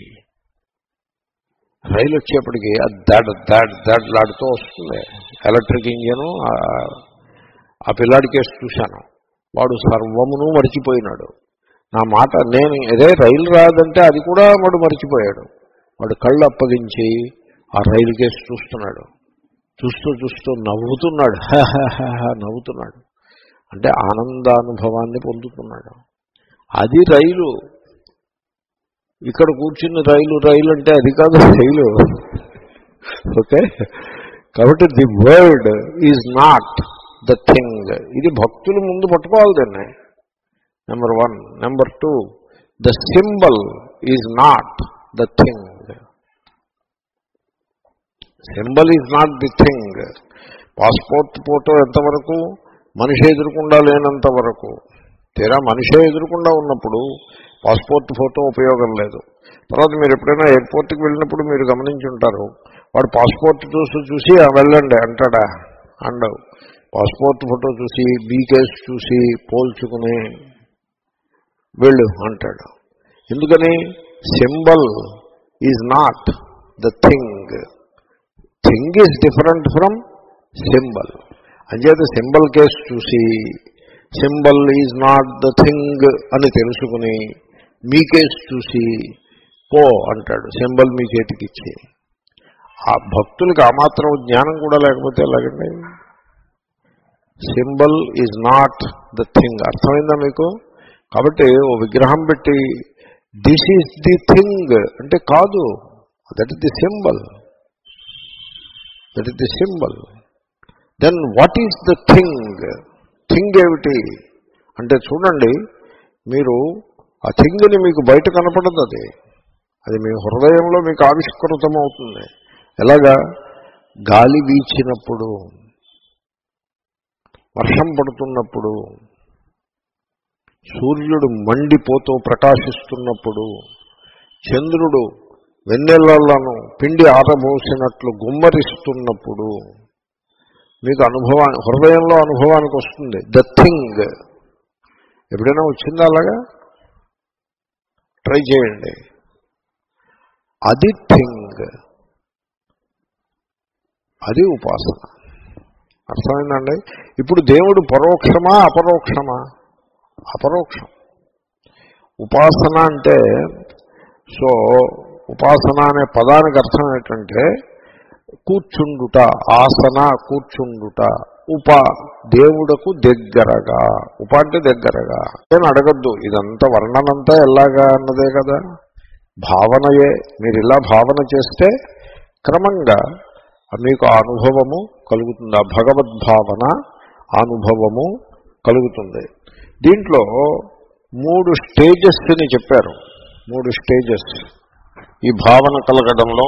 రైలు వచ్చేప్పటికి అది దాడ్ దాడ్ దాడ్లాడుతూ వస్తుంది, ఎలక్ట్రిక్ ఇంజను. ఆ పిల్లాడి కేసు చూశాను, వాడు సర్వమును మరిచిపోయినాడు. నా మాట నేను అదే రైలు రాదంటే అది కూడా వాడు మరిచిపోయాడు. వాడు కళ్ళు అప్పగించి ఆ రైలు కేసు చూస్తున్నాడు. చూస్తూ చూస్తూ నవ్వుతున్నాడు, నవ్వుతున్నాడు. అంటే ఆనందానుభవాన్ని పొందుతున్నాడు. అది రైలు. ఇక్కడ కూర్చుని రైలు రైలు అంటే అది కాదు రైలు. ఓకే, కాబట్టి the word is not the thing. ఇది భక్తులు ముందు పట్టుకోవాలి దాన్ని, number one. Number two, the symbol is not the thing. Symbol is not the thing. Passport photo ఎంతవరకు? మనిషి ఎదురుకుండా లేనంత వరకు. తీరా మనిషే ఎదురుకుండా ఉన్నప్పుడు పాస్పోర్ట్ ఫోటో ఉపయోగం లేదు. తర్వాత మీరు ఎప్పుడైనా ఎయిర్పోర్ట్కి వెళ్ళినప్పుడు మీరు గమనించి ఉంటారు, వాడు పాస్పోర్ట్ చూసి చూసి వెళ్ళండి అంటాడా? అండవు. పాస్పోర్ట్ ఫోటో చూసి, బీకేస్ చూసి పోల్చుకుని వెళ్ళు అంటాడు. ఎందుకని? Symbol is not the thing. Thing is different from symbol. అంచేత సింబల్ కేసు చూసి symbol is not the thing అని తెలుసుకుని మీ కేసు చూసి పో అంటాడు, సింబల్ మీ చేతికిచ్చి. ఆ భక్తులకు ఆ మాత్రం జ్ఞానం కూడా లేకపోతే ఎలాగండి? Symbol is not the thing. అర్థమైందా మీకు? కాబట్టి ఓ విగ్రహం పెట్టి దిస్ ఈజ్ ది థింగ్ అంటే కాదు, that is the symbol. That is the symbol. Then what is the thing? Thing ఏమిటి అంటే చూడండి, మీరు ఆ థింగ్ని మీకు బయట కనపడదు, అది అది మీ హృదయంలో మీకు ఆవిష్కృతం అవుతుంది. ఎలాగా? గాలి వీచినప్పుడు, వర్షం పడుతున్నప్పుడు, సూర్యుడు మండిపోతూ ప్రకాశిస్తున్నప్పుడు, చంద్రుడు వెన్నెలలను పిండి ఆరబోసినట్లు గుమ్మరిస్తున్నప్పుడు మీకు అనుభవా హృదయంలో అనుభవానికి వస్తుంది ద థింగ్. ఎప్పుడైనా వచ్చిందా అలాగా? ట్రై చేయండి. అది థింగ్, అది ఉపాసన. అర్థమైందండి? ఇప్పుడు దేవుడు పరోక్షమా అపరోక్షమా? అపరోక్షం. ఉపాసన అంటే, సో ఉపాసన అనే పదానికి అర్థం ఏంటంటే కూర్చుండుట, ఆసన కూర్చుండుట. ఉప దేవుడకు దగ్గరగా. ఉప అంటే దగ్గరగా. నేను అడగద్దు ఇదంతా వర్ణనంతా ఎలాగా అన్నదే కదా, భావనయే. మీరు ఇలా భావన చేస్తే క్రమంగా మీకు ఆ అనుభవము కలుగుతుంది, ఆ భగవద్భావన అనుభవము కలుగుతుంది. దీంట్లో మూడు స్టేజెస్ని చెప్పారు. మూడు స్టేజెస్ ఈ భావన కలగడంలో.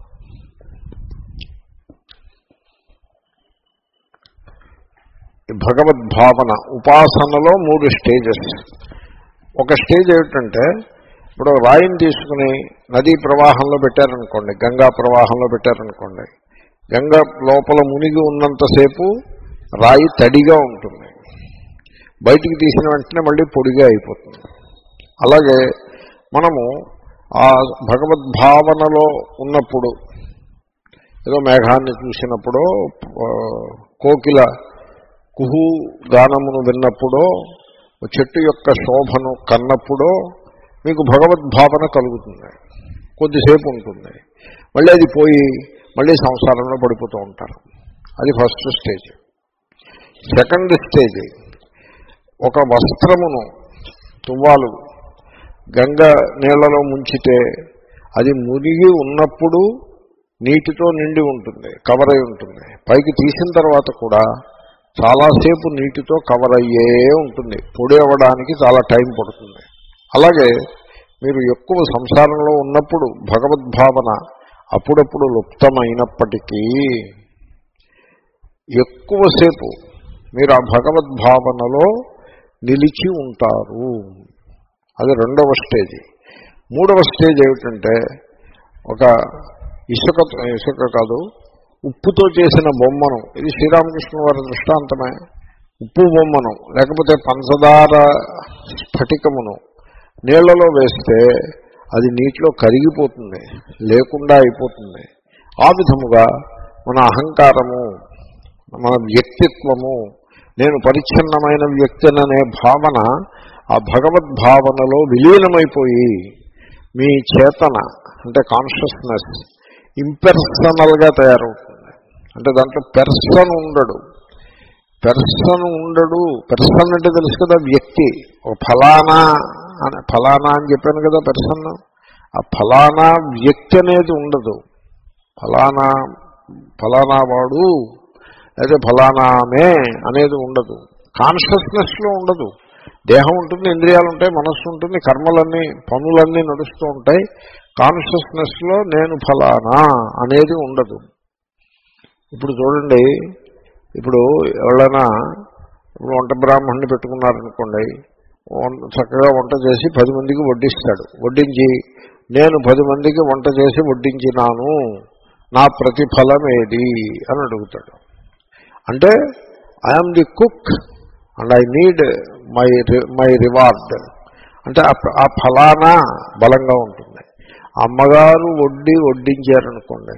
భగవద్భావన ఉపాసనలో మూడు స్టేజెస్. ఒక స్టేజ్ ఏమిటంటే, ఇప్పుడు రాయిని తీసుకుని నదీ ప్రవాహంలో పెట్టారనుకోండి, గంగా ప్రవాహంలో పెట్టారనుకోండి, గంగా లోపల మునిగి ఉన్నంతసేపు రాయి తడిగా ఉంటుంది, బయటికి తీసిన వెంటనే మళ్ళీ పొడిగా అయిపోతుంది. అలాగే మనము ఆ భగవద్భావనలో ఉన్నప్పుడు, ఏదో మేఘాన్ని చూసినప్పుడో, కోకిల కుహు గానమును విన్నప్పుడో, చెట్టు యొక్క శోభను కన్నప్పుడో మీకు భగవద్భావన కలుగుతుంది. కొద్దిసేపు ఉంటుంది, మళ్ళీ అది పోయి మళ్ళీ సంసారంలో పడిపోతూ ఉంటారు. అది ఫస్ట్ స్టేజ్. సెకండ్ స్టేజ్, ఒక వస్త్రమును తువ్వాలు గంగ నీళ్లలో ముంచితే అది మునిగి ఉన్నప్పుడు నీటితో నిండి ఉంటుంది, కవర్ అయి ఉంటుంది. పైకి తీసిన తర్వాత కూడా చాలాసేపు నీటితో కవర్ అయ్యే ఉంటుంది, పొడి అవ్వడానికి చాలా టైం పడుతుంది. అలాగే మీరు ఎక్కువ సంసారంలో ఉన్నప్పుడు భగవద్భావన అప్పుడప్పుడు లుప్తమైనప్పటికీ ఎక్కువసేపు మీరు ఆ భగవద్భావనలో నిలిచి ఉంటారు. అది రెండవ స్టేజ్. మూడవ స్టేజ్ ఏమిటంటే, ఒక ఇసుక ఇసుక కాదు ఉప్పుతో చేసిన బొమ్మను, ఇది శ్రీరామకృష్ణ వారి దృష్టాంతమే, ఉప్పు బొమ్మను లేకపోతే పంచదార స్ఫటికమును నీళ్లలో వేస్తే అది నీటిలో కరిగిపోతుంది, లేకుండా అయిపోతుంది. ఆ విధముగా మన అహంకారము, మన వ్యక్తిత్వము, నేను పరిచ్ఛిన్నమైన వ్యక్తిననే భావన ఆ భగవద్భావనలో విలీనమైపోయి మీ చేతన అంటే కాన్షియస్నెస్ ఇంపెర్సనల్గా తయారవుతుంది. అంటే దాంట్లో పెర్సన్ ఉండడు, పెర్సన్ ఉండడు. పెర్సన్ అంటే తెలుసు కదా, వ్యక్తి. ఒక ఫలానా అని ఫలానా అని చెప్పాను కదా పెర్సన్. ఆ ఫలానా వ్యక్తి అనేది ఉండదు. ఫలానా ఫలానా వాడు లేదా ఫలానామే అనేది ఉండదు. కాన్షియస్నెస్లో ఉండదు. దేహం ఉంటుంది, ఇంద్రియాలు ఉంటాయి, మనస్సు ఉంటుంది, కర్మలన్నీ పనులన్నీ నడుస్తూ ఉంటాయి. కాన్షియస్నెస్లో నేను ఫలానా అనేది ఉండదు. ఇప్పుడు చూడండి, ఇప్పుడు ఎవరైనా ఇప్పుడు వంట బ్రాహ్మణ్ణి పెట్టుకున్నారనుకోండి, చక్కగా వంట చేసి పది మందికి వడ్డిస్తాడు. వడ్డించి నేను పది మందికి వంట చేసి వడ్డించినాను, నా ప్రతిఫలం ఏది అని అడుగుతాడు. అంటే I'm the cook and I need my my reward. అంటే ఆ ఫలానా బలంగా ఉంటుంది. అమ్మగారు వడ్డీ వడ్డించారనుకోండి,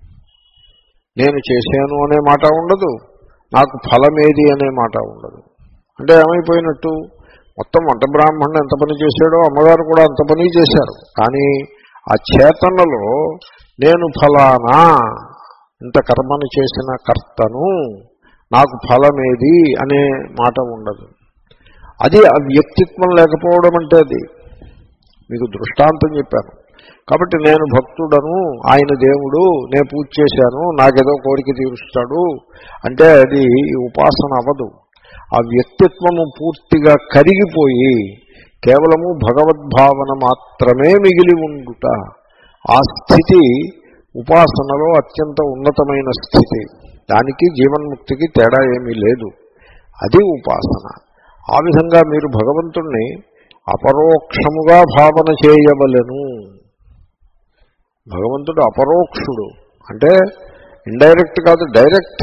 నేను చేశాను అనే మాట ఉండదు, నాకు ఫలం ఏది అనే మాట ఉండదు. అంటే ఏమైపోయినట్టు, మొత్తం వంట బ్రాహ్మణుడు ఎంత పని చేశాడో అమ్మగారు కూడా అంత పని చేశారు. కానీ ఆ చేతనలో నేను ఫలానా ఇంత కర్మను చేసిన కర్తను, నాకు ఫలమేది అనే మాట ఉండదు. అది ఆ వ్యక్తిత్వం లేకపోవడం అంటే. అది మీకు దృష్టాంతం చెప్పాను. కాబట్టి నేను భక్తుడను, ఆయన దేవుడు, నేను పూజ చేశాను, నాకేదో కోరిక తీరుస్తాడు అంటే అది ఉపాసన అవ్వదు. ఆ వ్యక్తిత్వము పూర్తిగా కరిగిపోయి కేవలము భగవద్భావన మాత్రమే మిగిలి ఉండుట, ఆ స్థితి ఉపాసనలో అత్యంత ఉన్నతమైన స్థితి. దానికి జీవన్ముక్తికి తేడా ఏమీ లేదు. అది ఉపాసన. ఆ విధంగా మీరు భగవంతుణ్ణి అపరోక్షముగా భావన చేయవలెను. భగవంతుడు అపరోక్షుడు అంటే ఇండైరెక్ట్ కాదు, డైరెక్ట్.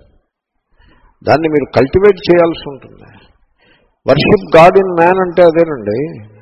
దాన్ని మీరు కల్టివేట్ చేయాల్సి ఉంటుంది. వర్షిప్ గాడ్ ఇన్ మ్యాన్ అంటే అదేనండి.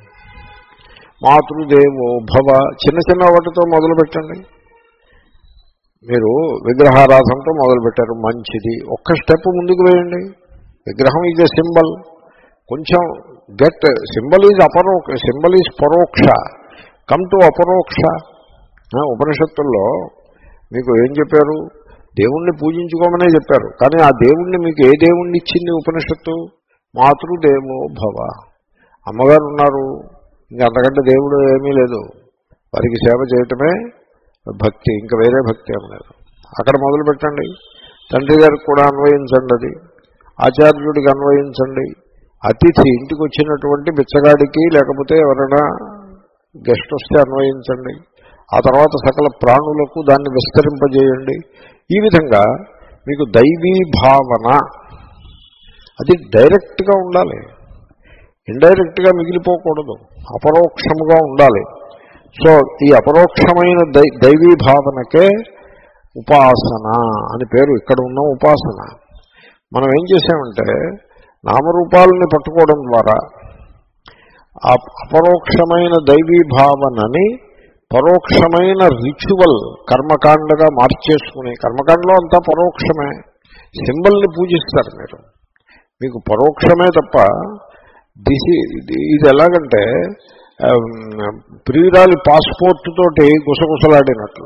మాతృదేవో భవ, చిన్న చిన్న వాటితో మొదలు పెట్టండి. మీరు విగ్రహారాధనతో మొదలుపెట్టారు, మంచిది. ఒక్క స్టెప్ ముందుకు వేయండి. విగ్రహం ఈజ్ ఎ సింబల్. కొంచెం గెట్ సింబల్ ఈజ్ అపరోక్ష, సింబల్ ఈజ్ పరోక్ష. కమ్ టు అపరోక్ష. ఉపనిషత్తుల్లో మీకు ఏం చెప్పారు? దేవుణ్ణి పూజించుకోమనే చెప్పారు. కానీ ఆ దేవుణ్ణి మీకు ఏ దేవుణ్ణి ఇచ్చింది ఉపనిషత్తు? మాతృదేవో భవ. అమ్మగారు ఉన్నారు, ఇంకా అంతకంటే దేవుడు ఏమీ లేదు, వారికి సేవ చేయటమే భక్తి, ఇంకా వేరే భక్తి ఏమి లేదు. అక్కడ మొదలు పెట్టండి. తండ్రి గారికి కూడా అన్వయించండి, అది ఆచార్యుడికి అన్వయించండి. అతిథి ఇంటికి వచ్చినటువంటి బిచ్చగాడికి లేకపోతే ఎవరైనా గెస్ట్ వస్తే అన్వయించండి. ఆ తర్వాత సకల ప్రాణులకు దాన్ని విస్తరింపజేయండి. ఈ విధంగా మీకు దైవీ భావన అది డైరెక్ట్గా ఉండాలి, ఇండైరెక్ట్గా మిగిలిపోకూడదు, అపరోక్షముగా ఉండాలి. సో ఈ అపరోక్షమైన దై దైవీ భావనకే ఉపాసన అని పేరు. ఇక్కడ ఉన్న ఉపాసన మనం ఏం చేసామంటే నామరూపాలని పట్టుకోవడం ద్వారా ఆ అపరోక్షమైన దైవీ భావనని పరోక్షమైన రిచువల్ కర్మకాండగా మార్చేసుకుని, కర్మకాండలో అంతా పరోక్షమే, సింబల్ని పూజిస్తారు మీరు, మీకు పరోక్షమే తప్ప దిసి ఇది ఎలాగంటే ప్రియురాలి పాస్పోర్ట్ తోటి గుసగుసలాడినట్లు.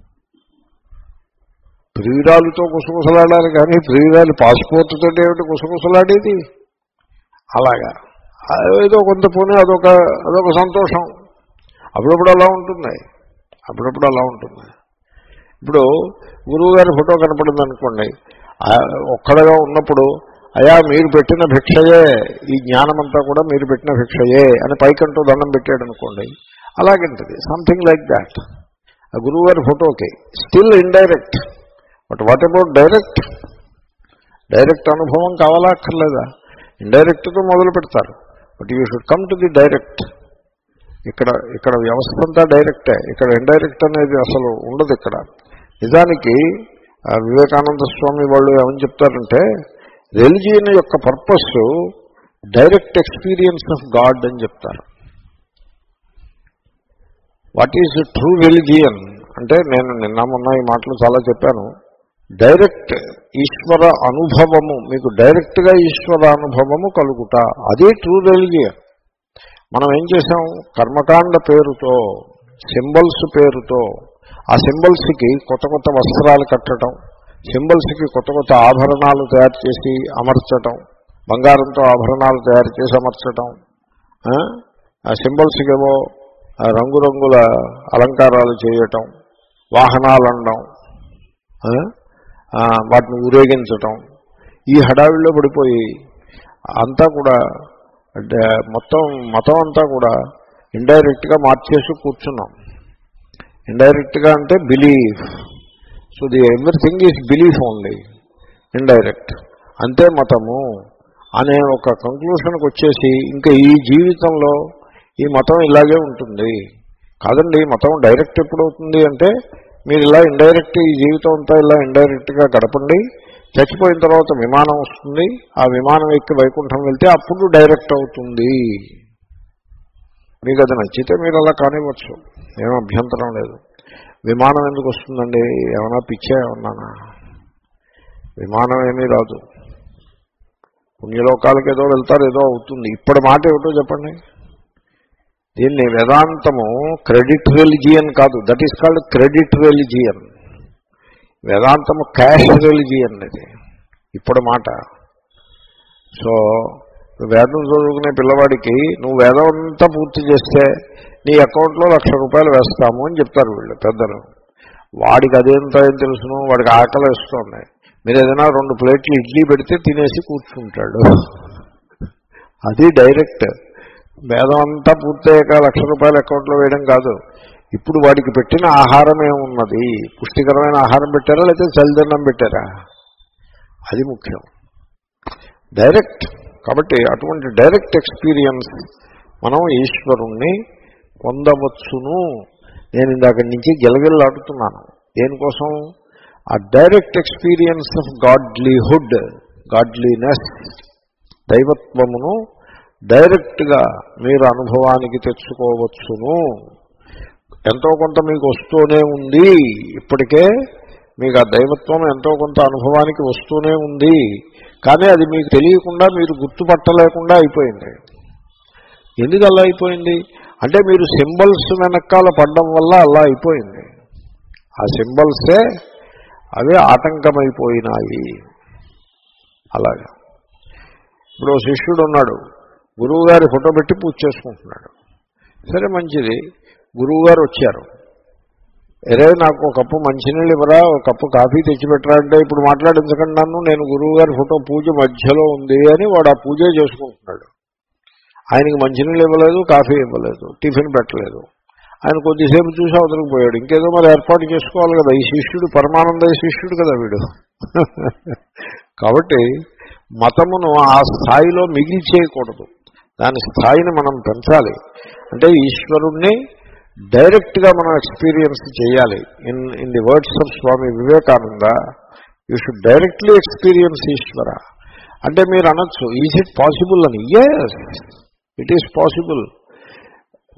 ప్రియురాలితో గుసగుసలాడాలి కానీ ప్రియురాలి పాస్పోర్ట్ తోటి ఏమిటి గుసగుసలాడేది? అలాగా ఏదో కొంత పోనీ అదొక అదొక సంతోషం. అప్పుడప్పుడు అలా ఉంటుంది, అప్పుడప్పుడు అలా ఉంటుంది. ఇప్పుడు గురువు గారి ఫోటో కనపడింది అనుకోండి, ఒక్కడగా ఉన్నప్పుడు అయా మీరు పెట్టిన భిక్షయే, ఈ జ్ఞానమంతా కూడా మీరు పెట్టిన భిక్షయే అని పైకంటూ దండం పెట్టాడు అనుకోండి, అలాగంటది. Something like that. ఆ గురువు గారి ఫోటోకి still indirect. But what about direct? Direct అనుభవం కావాలా అక్కర్లేదా? ఇండైరెక్ట్తో మొదలు పెడతారు. But you should come to the direct. ఇక్కడ ఇక్కడ వ్యవస్థ అంతా డైరెక్టే, ఇక్కడ ఇండైరెక్ట్ అనేది అసలు ఉండదు. ఇక్కడ నిజానికి వివేకానంద స్వామి వాళ్ళు ఏమని చెప్తారంటే, రిలిజియన్ యొక్క purpose direct experience of God అని చెప్తారు. వాట్ ఈజ్ ట్రూ రిలిజియన్ అంటే, నేను నిన్న మొన్న ఈ మాటలు చాలా చెప్పాను, డైరెక్ట్ ఈశ్వర అనుభవము, మీకు డైరెక్ట్గా ఈశ్వర అనుభవము కలుగుట, అదే ట్రూ రిలిజియన్. మనం ఏం చేసాం, కర్మకాండ పేరుతో, సింబల్స్ పేరుతో, ఆ సింబల్స్కి కొత్త కొత్త వస్త్రాలు కట్టడం, సింబల్స్కి కొత్త కొత్త ఆభరణాలు తయారు చేసి అమర్చటం, బంగారంతో ఆభరణాలు తయారు చేసి అమర్చటం, ఆ సింబల్స్కి ఏమో రంగురంగుల అలంకారాలు చేయటం, వాహనాలు అనడం, వాటిని ఊరేగించటం, ఈ హడావిడిలో పడిపోయి అంతా కూడా మొత్తం మతం అంతా కూడా ఇండైరెక్ట్గా మార్చేసి కూర్చున్నాం. ఇండైరెక్ట్గా అంటే belief. So the everything is belief only, indirect. అంతే మతము అనే ఒక కంక్లూషన్కి వచ్చేసి ఇంకా ఈ జీవితంలో ఈ మతం ఇలాగే ఉంటుంది. కాదండి, మతం డైరెక్ట్ ఎప్పుడవుతుంది అంటే, మీరు ఇలా ఇండైరెక్ట్ ఈ జీవితం అంతా ఇలా ఇండైరెక్ట్గా గడపండి, చచ్చిపోయిన తర్వాత విమానం వస్తుంది, ఆ విమానం ఎక్కి వైకుంఠం వెళ్తే అప్పుడు డైరెక్ట్ అవుతుంది. మీకు అది నచ్చితే మీరు అలా కానివ్వచ్చు, ఏం అభ్యంతరం లేదు. విమానం ఎందుకు వస్తుందండి? ఏమైనా పిచ్చే ఏమన్నానా? విమానం ఏమీ రాదు. పుణ్యలోకాలకు ఏదో వెళ్తారు, ఏదో అవుతుంది. ఇప్పటి మాట ఏమిటో చెప్పండి. దీన్ని వేదాంతము క్రెడిట్ రిలిజియన్ కాదు, that is called credit religion. వేదాంతము క్యాష్ రిలిజియన్ ఇది ఇప్పుడు మాట. సో వేదం చదువుకునే పిల్లవాడికి నువ్వు వేదం అంతా పూర్తి చేస్తే నీ అకౌంట్లో లక్ష రూపాయలు వేస్తాము అని చెప్తారు వీళ్ళు పెద్దలు. వాడికి అదేంత ఏం తెలుసును, వాడికి ఆకలి వేస్తుంది. మీరు ఏదైనా రెండు ప్లేట్లు ఇడ్లీ పెడితే తినేసి కూర్చుంటాడు. అది డైరెక్ట్. వేదం అంతా పూర్తయ్యాక లక్ష రూపాయలు అకౌంట్లో వేయడం కాదు. ఇప్పుడు వాడికి పెట్టిన ఆహారం ఏమున్నది, పుష్టికరమైన ఆహారం పెట్టారా లేకపోతే చలిదన్నం పెట్టారా, అది ముఖ్యం. డైరెక్ట్. కాబట్టి అటువంటి డైరెక్ట్ ఎక్స్పీరియన్స్ మనం ఈశ్వరుణ్ణి పొందవచ్చును. నేను ఇందాక నుంచి గిలగిల్లాడుతున్నాను దేనికోసం? ఆ direct experience of godlihood, godliness, దైవత్వమును డైరెక్ట్గా మీరు అనుభవానికి తెచ్చుకోవచ్చును. ఎంతో కొంత మీకు వస్తూనే ఉంది, ఇప్పటికే మీకు ఆ దైవత్వం ఎంతో కొంత అనుభవానికి వస్తూనే ఉంది. కానీ అది మీకు తెలియకుండా, మీరు గుర్తుపట్టలేకుండా అయిపోయింది. ఎందుకు అలా అయిపోయింది అంటే, మీరు సింబల్స్ వెనకాల పడడం వల్ల అలా అయిపోయింది. ఆ సింబల్సే అవి ఆటంకమైపోయినాయి. అలాగా ఇప్పుడు శిష్యుడు ఉన్నాడు, గురువు గారి ఫోటో పెట్టి పూజ చేసుకుంటున్నాడు. సరే మంచిది. గురువు గారు వచ్చారు, ఎరే నాకు ఒక కప్పు మంచినీళ్ళు ఇవ్వరా, ఒక కప్పు కాఫీ తెచ్చిపెట్టరా అంటే, ఇప్పుడు మాట్లాడించకండి నన్ను, నేను గురువు గారి ఫోటో పూజ మధ్యలో ఉంది అని వాడు ఆ పూజే చేసుకుంటున్నాడు. ఆయనకి మంచినీళ్ళు ఇవ్వలేదు, కాఫీ ఇవ్వలేదు, టిఫిన్ పెట్టలేదు. ఆయన కొద్దిసేపు చూసి అవతలకు పోయాడు. ఇంకేదో మరి ఏర్పాటు చేసుకోవాలి కదా. ఈ శిష్యుడు పరమానంద శిష్యుడు కదా వీడు. కాబట్టి మతమును ఆ స్థాయిలో మిగిల్చేయకూడదు, దాని స్థాయిని మనం పెంచాలి. అంటే ఈశ్వరుణ్ణి డైరెక్ట్గా మనం ఎక్స్పీరియన్స్ చేయాలి. In in the words of Swami Vivekananda, you should directly experience Ishwara. అంటే మీరు అనొచ్చు, ఈజ్ ఇట్ పాసిబుల్ అని. Yes, it is possible.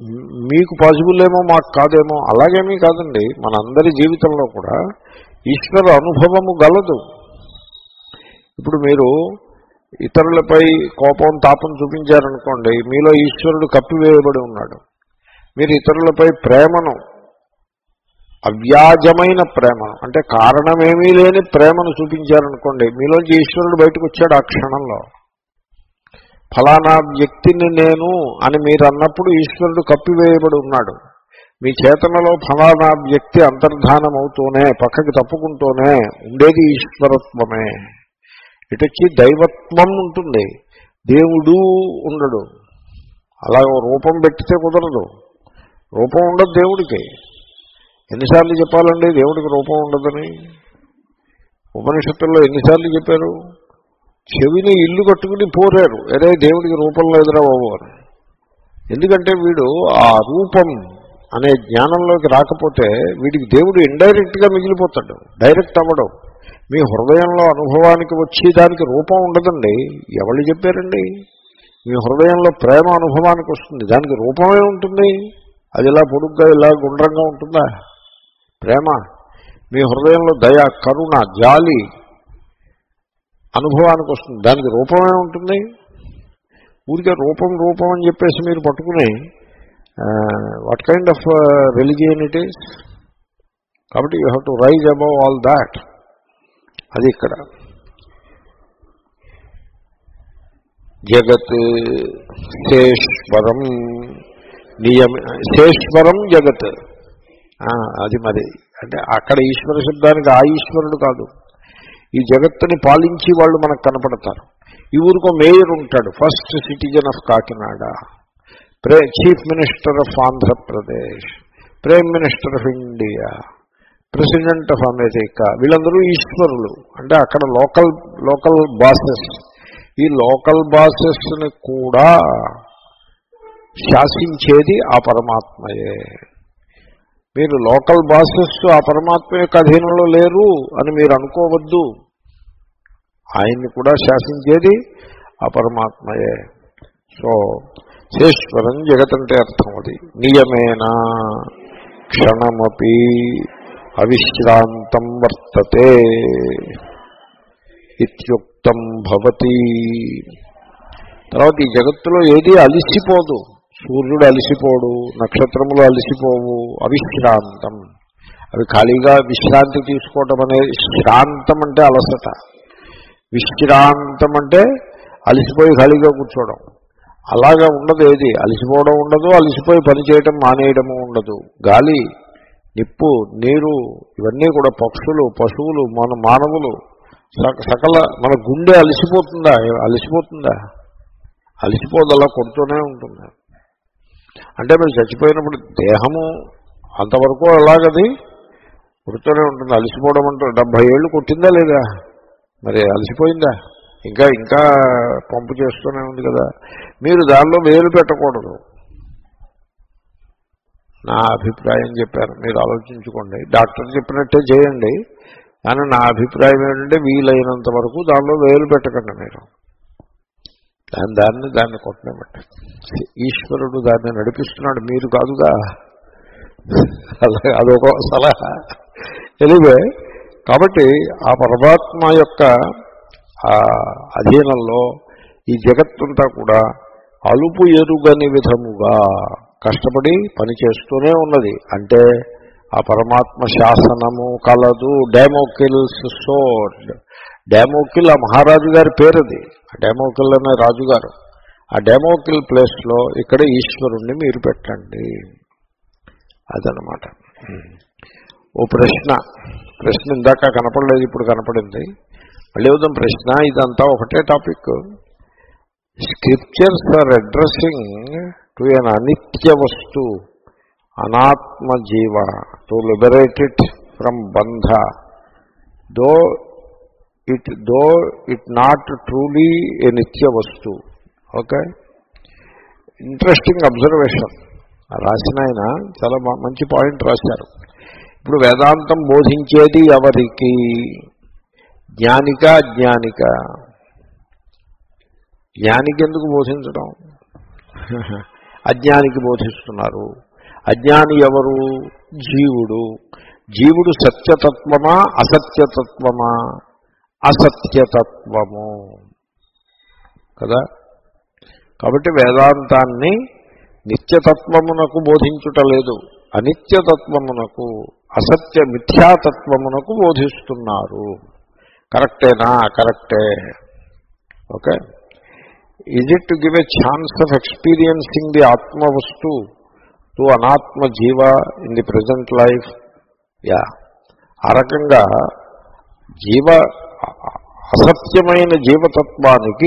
మీకు పాసిబుల్ ఏమో మాకు కాదేమో, అలాగేమీ కాదండి. మనందరి జీవితంలో కూడా ఈశ్వర అనుభవము గలదు. ఇప్పుడు మీరు ఇతరులపై కోపం తాపం చూపించారనుకోండి, మీలో ఈశ్వరుడు కప్పివేయబడి ఉన్నాడు. మీరు ఇతరులపై ప్రేమను, అవ్యాజమైన ప్రేమను, అంటే కారణమేమీ లేని ప్రేమను చూపించారనుకోండి, మీలోంచి ఈశ్వరుడు బయటకు వచ్చాడు ఆ క్షణంలో. ఫలానా వ్యక్తిని నేను అని మీరు అన్నప్పుడు ఈశ్వరుడు కప్పివేయబడి ఉన్నాడు. మీ చేతనలో ఫలానా వ్యక్తి అంతర్ధానం అవుతూనే, పక్కకి తప్పుకుంటూనే ఉండేది ఈశ్వరత్వమే. ఇటొచ్చి దైవత్వం ఉంటుంది, దేవుడు ఉండడు. అలా రూపం పెట్టితే కుదరదు. రూపం ఉండదు దేవుడికి. ఎన్నిసార్లు చెప్పాలండి దేవుడికి రూపం ఉండదని? ఉపనిషత్తుల్లో ఎన్నిసార్లు చెప్పారు? చెవిని ఇల్లు కట్టుకుని పోరారు, అరే దేవుడికి రూపం లేదురా బాబు అని. ఎందుకంటే వీడు ఆ రూపం అనే జ్ఞానంలోకి రాకపోతే వీడికి దేవుడు ఇండైరెక్ట్గా మిగిలిపోతాడు, డైరెక్ట్ అవ్వడం. మీ హృదయంలో అనుభవానికి వచ్చి దానికి రూపం ఉండదండి. ఎవరు చెప్పారండి? మీ హృదయంలో ప్రేమ అనుభవానికి వస్తుంది, దానికి రూపమే ఉంటుంది. అది ఇలా పొడుగ్గా ఇలా గుండ్రంగా ఉంటుందా? ప్రేమ. మీ హృదయంలో దయ, కరుణ, జాలి అనుభవానికి వస్తుంది, దానికి రూపమే ఉంటుంది. ఊరికే రూపం రూపం అని చెప్పేసి మీరు పట్టుకుని what kind of religion it is? కాబట్టి you have to rise above all that. అది ఇక్కడ జగత్ శేశ్వరం నియమ, శేశ్వరం జగత్. అది మరి అంటే అక్కడ ఈశ్వర శబ్దానికి ఆ ఈశ్వరుడు కాదు, ఈ జగత్తుని పాలించి వాళ్ళు మనకు కనపడతారు. ఈ ఊరికో మేయర్ ఉంటాడు, ఫస్ట్ సిటిజన్ ఆఫ్ కాకినాడ, ప్రే chief minister of Andhra Pradesh, prime minister of India, president of America. వీళ్ళందరూ ఈశ్వరులు. అంటే అక్కడ లోకల్ లోకల్ బాసెస్. ఈ లోకల్ బాసెస్ని కూడా శాసించేది ఆ పరమాత్మయే. మీరు లోకల్ బాసెస్ ఆ పరమాత్మ యొక్క అధీనంలో లేరు అని మీరు అనుకోవద్దు. ఆయన్ని కూడా శాసించేది ఆ పరమాత్మయే. సో శేశ్వరం జగత్ అంటే అర్థం అది. నియమేన క్షణమపి అవిశ్రాంతం వర్తతే ఇత్యుక్తం భవతి. తర్వాత ఈ జగత్తులో ఏదీ అలిసిపోదు. సూర్యుడు అలసిపోడు, నక్షత్రములు అలసిపోవు. అవిశ్రాంతం, అవి ఖాళీగా విశ్రాంతి తీసుకోవటం అనేది. శ్రాంతం అంటే అలసట, విశ్రాంతం అంటే అలసిపోయి ఖాళీగా కూర్చోవడం. అలాగా ఉండదు. ఏది అలసిపోవడం ఉండదు, అలసిపోయి పనిచేయటం మానేయడము ఉండదు. గాలి, నిప్పు, నీరు ఇవన్నీ కూడా, పక్షులు, పశువులు, మన మానవులు, సకల మన గుండె అలసిపోతుందా? అలసిపోతుందా? అలసిపోదు, అలా కొడుతూనే ఉంటుంది. అంటే మీరు చచ్చిపోయినప్పుడు దేహము అంతవరకు అలాగది కొడుతూనే ఉంటుంది. అలసిపోవడం అంటూ డెబ్భై ఏళ్ళు కొట్టిందా లేదా? మరి అలసిపోయిందా? ఇంకా ఇంకా పంపు చేస్తూనే ఉంది కదా. మీరు దానిలో వేలు పెట్టకూడదు. నా అభిప్రాయం చెప్పారు, మీరు ఆలోచించుకోండి. డాక్టర్ చెప్పినట్టే చేయండి. కానీ నా అభిప్రాయం ఏంటంటే వీలైనంత వరకు దానిలో వేలు పెట్టకండి. మీరు దాన్ని దాన్ని దాన్ని కొట్టనేమంటే ఈశ్వరుడు దాన్ని నడిపిస్తున్నాడు, మీరు కాదుగా. అలాగే అదొక సలహా. ఎనివే, కాబట్టి ఆ పరమాత్మ యొక్క అధీనంలో ఈ జగత్తంతా కూడా అలుపు ఎరుగని విధముగా కష్టపడి పనిచేస్తూనే ఉన్నది. అంటే ఆ పరమాత్మ శాసనము కలదు. డెమోకిల్స్ సోర్డ్. డెమోకిల్ ఆ మహారాజు గారి పేరుది. ఆ డెమోకిల్ అనే రాజుగారు. ఆ డెమోకిల్ ప్లేస్లో ఇక్కడ ఈశ్వరుణ్ణి మీరు పెట్టండి. అదనమాట. ఓ ప్రశ్న ప్రశ్న ఇందాక కనపడలేదు, ఇప్పుడు కనపడింది. మళ్ళీ ఉదయం ప్రశ్న. ఇదంతా ఒకటే topic. Scriptures are addressing to an anitya vastu, anatma jiva, to liberate it from bandha, though it though it not truly a nitya vastu. Okay, interesting observation రాసిన ఆయన చాలా మంచి పాయింట్ రాశారు. ఇప్పుడు వేదాంతం బోధించేది ఎవరికి? జ్ఞానిక, అజ్ఞానిక? జ్ఞానికి ఎందుకు బోధించడం? అజ్ఞానికి బోధిస్తున్నారు. అజ్ఞాని ఎవరు? జీవుడు. జీవుడు సత్యతత్వమా అసత్యతత్వమా? అసత్యతత్వము కదా. కాబట్టి వేదాంతాన్ని నిత్యతత్వమునకు బోధించుటలేదు, అనిత్యతత్వమునకు, అసత్య మిథ్యాతత్వమునకు బోధిస్తున్నారు. కరెక్టేనా? కరెక్టే. Okay. Is it to give a chance of experiencing the atmavastu to anatma jiva in the present life? Yeah. ఆ రకంగా జీవ అసత్యమైన జీవతత్వానికి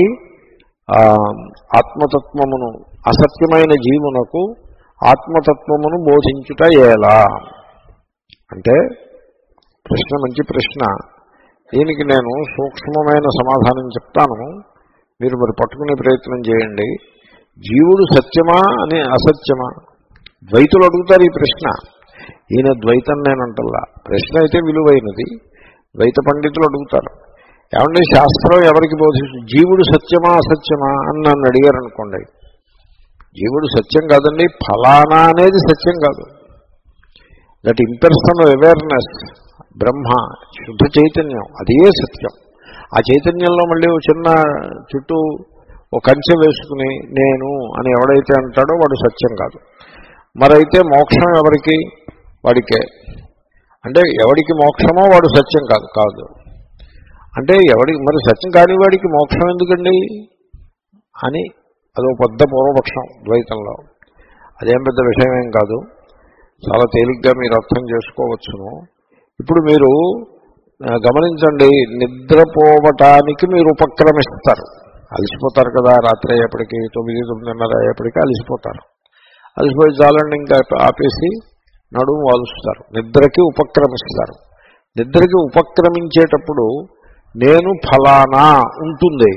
ఆత్మతత్వమును, అసత్యమైన జీవునకు ఆత్మతత్వమును బోధించుట ఎలా అంటే, ప్రశ్న మంచి ప్రశ్న. దీనికి నేను సూక్ష్మమైన సమాధానం చెప్తాను, మీరు మరి పట్టుకునే ప్రయత్నం చేయండి. జీవుడు సత్యమా అని అసత్యమా? ద్వైతులు అడుగుతారు ఈ ప్రశ్న. ఈయన ద్వైతం నేనంటల్లా, ప్రశ్న అయితే విలువైనది. ద్వైత పండితులు అడుగుతారు, ఏమంటే శాస్త్రం ఎవరికి బోధిస్తుంది? జీవుడు సత్యమా అసత్యమా అని నన్ను అడిగారు అనుకోండి. జీవుడు సత్యం కాదండి, ఫలానా అనేది సత్యం కాదు. దట్ ఇంపర్సనల్ అవేర్నెస్, బ్రహ్మ, శుద్ధ చైతన్యం, అదే సత్యం. ఆ చైతన్యంలో మళ్ళీ ఒక చిన్న చుట్టూ ఒక కంచె వేసుకుని నేను అని ఎవడైతే అంటాడో వాడు సత్యం కాదు. మరైతే మోక్షం ఎవరికి? వాడికే. అంటే ఎవడికి మోక్షమో వాడు సత్యం కాదు. కాదు అంటే ఎవడికి మరి సత్యం కాని వాడికి మోక్షం ఎందుకండి అని అదో పెద్ద పూర్వపక్షం ద్వైతంలో. అదేం పెద్ద విషయం ఏం కాదు, చాలా తేలిగ్గా మీరు అర్థం చేసుకోవచ్చును. ఇప్పుడు మీరు గమనించండి, నిద్రపోవటానికి మీరు ఉపక్రమిస్తారు. అలసిపోతారు కదా, రాత్రి అయ్యేప్పటికీ తొమ్మిది తొమ్మిదిన్నర అయ్యేప్పటికీ అలసిపోతారు. అలసిపోయి చాలండి ఇంకా ఆపేసి నడుము వాలుస్తారు, నిద్రకి ఉపక్రమిస్తారు. నిద్రకి ఉపక్రమించేటప్పుడు నేను ఫలానా ఉంటుంది.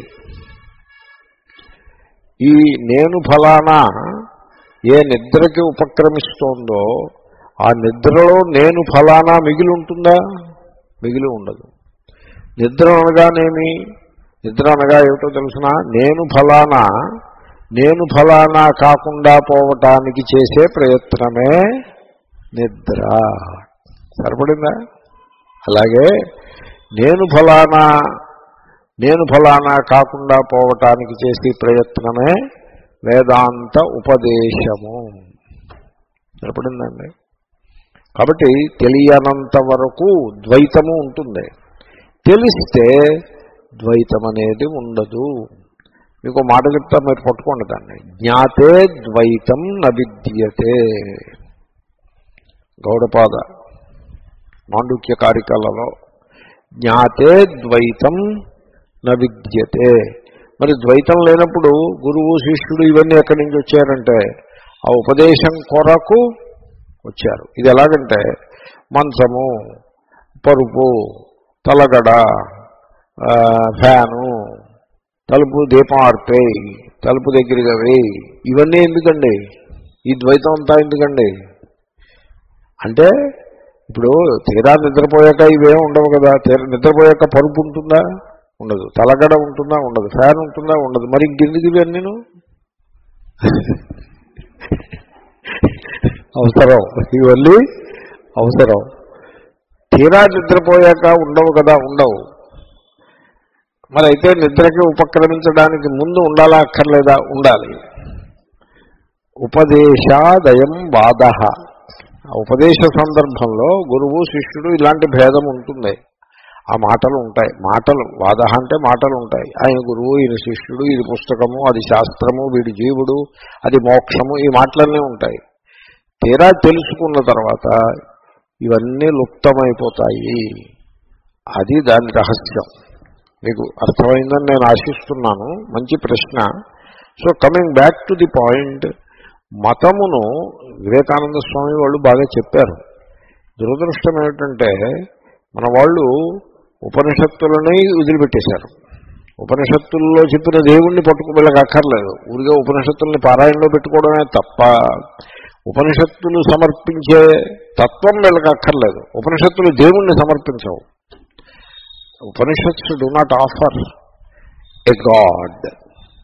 ఈ నేను ఫలానా ఏ నిద్రకి ఉపక్రమిస్తోందో ఆ నిద్రలో నేను ఫలానా మిగిలి ఉంటుందా? మిగిలి ఉండదు. నిద్ర అనగానేమి? నిద్ర అనగా ఏమిటో తెలుసిన? నేను ఫలానా నేను ఫలానా కాకుండా పోవటానికి చేసే ప్రయత్నమే నిద్ర. సరిపడిందా? అలాగే నేను ఫలానా నేను ఫలానా కాకుండా పోవటానికి చేసే ప్రయత్నమే వేదాంత ఉపదేశము. సరిపడిందండి. కాబట్టి తెలియనంత వరకు ద్వైతము ఉంటుంది, తెలిస్తే ద్వైతం అనేది ఉండదు. మీకు మాట చెప్తా, మీరు పట్టుకోండి దాన్ని. జ్ఞాతే ద్వైతం న విద్యతే. గౌడపాద మాండుక్య కారికలలో జ్ఞాతే ద్వైతం న విద్యతే. మరి ద్వైతం లేనప్పుడు గురువు శిష్యుడు ఇవన్నీ ఎక్కడి నుంచి వచ్చారంటే ఆ ఉపదేశం కొరకు వచ్చారు. ఇది ఎలాగంటే మంచము, పరుపు, తలగడ, ఫ్యాను, తలుపు దీపం ఆర్పేయి, తలుపు దగ్గరగా వేయి, ఇవన్నీ ఎందుకండి? ఈ ద్వైతం అంతా ఎందుకండి అంటే, ఇప్పుడు తీరా నిద్రపోయాక ఇవే ఉండవు కదా. తీరా నిద్రపోయాక పరుపు ఉంటుందా? ఉండదు. తలగడ ఉంటుందా? ఉండదు. ఫ్యాన్ ఉంటుందా? ఉండదు. మరి ఇంకెందుకు ఇవన్నీ? నేను అవసరం, ఇవన్నీ అవసరం. తీరా నిద్రపోయాక ఉండవు కదా, ఉండవు. మరి అయితే నిద్రకి ఉపక్రమించడానికి ముందు ఉండాలా అక్కర్లేదా? ఉండాలి. ఉపదేశాదయం వాద. ఉపదేశ సందర్భంలో గురువు శిష్యుడు ఇలాంటి భేదం ఉంటుంది. ఆ మాటలు ఉంటాయి. మాటలు వాద అంటే మాటలు ఉంటాయి. ఆయన గురువు, ఈయన శిష్యుడు, ఇది పుస్తకము, అది శాస్త్రము, వీడి జీవుడు, అది మోక్షము, ఈ మాటలన్నీ ఉంటాయి. తీరా తెలుసుకున్న తర్వాత ఇవన్నీ లుప్తమైపోతాయి. అది దాని రహస్యం. మీకు అర్థమైందని నేను ఆశిస్తున్నాను. మంచి ప్రశ్న. So coming back to the point, మతమును వివేకానంద స్వామి వాళ్ళు బాగా చెప్పారు. దురదృష్టం ఏమిటంటే మన వాళ్ళు ఉపనిషత్తులని వదిలిపెట్టేశారు. ఉపనిషత్తుల్లో చెప్పిన దేవుణ్ణి పట్టుకు వీళ్ళకి అక్కర్లేదు. ఊరిగా ఉపనిషత్తుల్ని పారాయణలో పెట్టుకోవడమే తప్ప ఉపనిషత్తులు సమర్పించే తత్వం వీళ్ళకి అక్కర్లేదు. ఉపనిషత్తులు దేవుణ్ణి సమర్పించవు. Upanishads do not offer a God.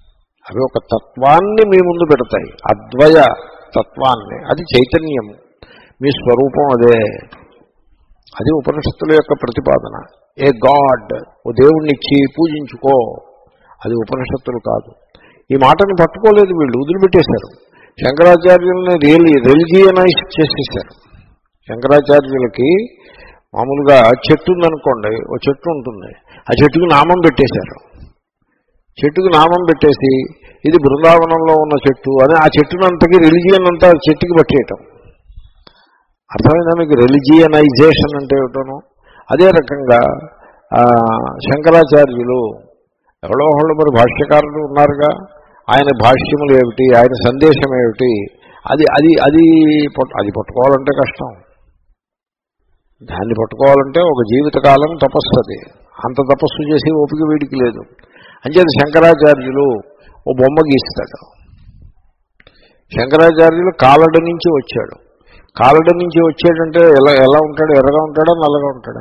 అవి ఒక తత్వాన్ని మీ ముందు పెడతాయి, అద్వయ తత్వాన్ని. అది చైతన్యము, మీ స్వరూపం అదే. అది ఉపనిషత్తుల యొక్క ప్రతిపాదన. ఏ గాడ్, ఓ దేవుణ్ణి ఇచ్చి పూజించుకో, అది ఉపనిషత్తులు కాదు. ఈ మాటను పట్టుకోలేదు వీళ్ళు, వదిలిపెట్టేశారు. శంకరాచార్యుల్ని రియలి రిలిజియనైజ్ చేసేసారు. శంకరాచార్యులకి మామూలుగా చెట్టు ఉందనుకోండి, ఓ చెట్టు ఉంటుంది, ఆ చెట్టుకు నామం పెట్టేశారు. చెట్టుకు నామం పెట్టేసి ఇది బృందావనంలో ఉన్న చెట్టు అని ఆ చెట్టునంతకి రిలిజియన్ అంతా చెట్టుకి పట్టేయటం. అర్థమైందా మీకు రిలిజియనైజేషన్ అంటే ఏమిటోనో? అదే రకంగా శంకరాచార్యులు ఎవరో ఒకళ్ళు మరి భాష్యకారులు ఉన్నారుగా, ఆయన భాష్యములు ఏమిటి, ఆయన సందేశం ఏమిటి, అది అది అది అది పట్టుకోవాలంటే కష్టం. దాన్ని పట్టుకోవాలంటే ఒక జీవితకాలం తపస్సు. అది అంత తపస్సు చేసి ఓపిక వీడికి లేదు. అంచేత శంకరాచార్యులు ఓ బొమ్మ గీస్తాడు. శంకరాచార్యులు కాలడ నుంచి వచ్చాడు. కాలడ నుంచి వచ్చాడంటే ఎలా ఎలా ఉంటాడు? ఎర్రగా ఉంటాడా, నల్లగా ఉంటాడా?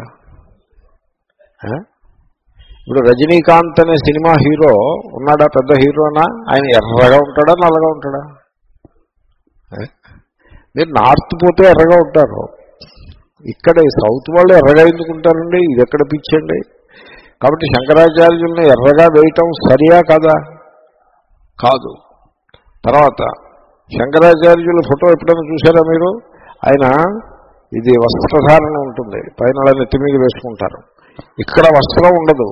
ఇప్పుడు రజనీకాంత్ అనే సినిమా హీరో ఉన్నాడా, పెద్ద హీరోనా? ఆయన ఎర్రగా ఉంటాడా, నల్లగా ఉంటాడా? మీరు నార్త్ పోతే ఎర్రగా ఉంటారు, ఇక్కడ సౌత్ వాళ్ళు ఎర్రగా ఎందుకుంటారండి? ఇది ఎక్కడ పిచ్చండి? కాబట్టి శంకరాచార్యుల్ని ఎర్రగా వేయటం సరియా కాదా? కాదు. తర్వాత శంకరాచార్యుల ఫోటో ఎప్పుడైనా చూసారా మీరు? ఆయన ఇది వస్త్రధారణ ఉంటుంది, పైన నెత్తి మీద వేసుకుంటారు, ఇక్కడ వస్త్రం ఉండదు.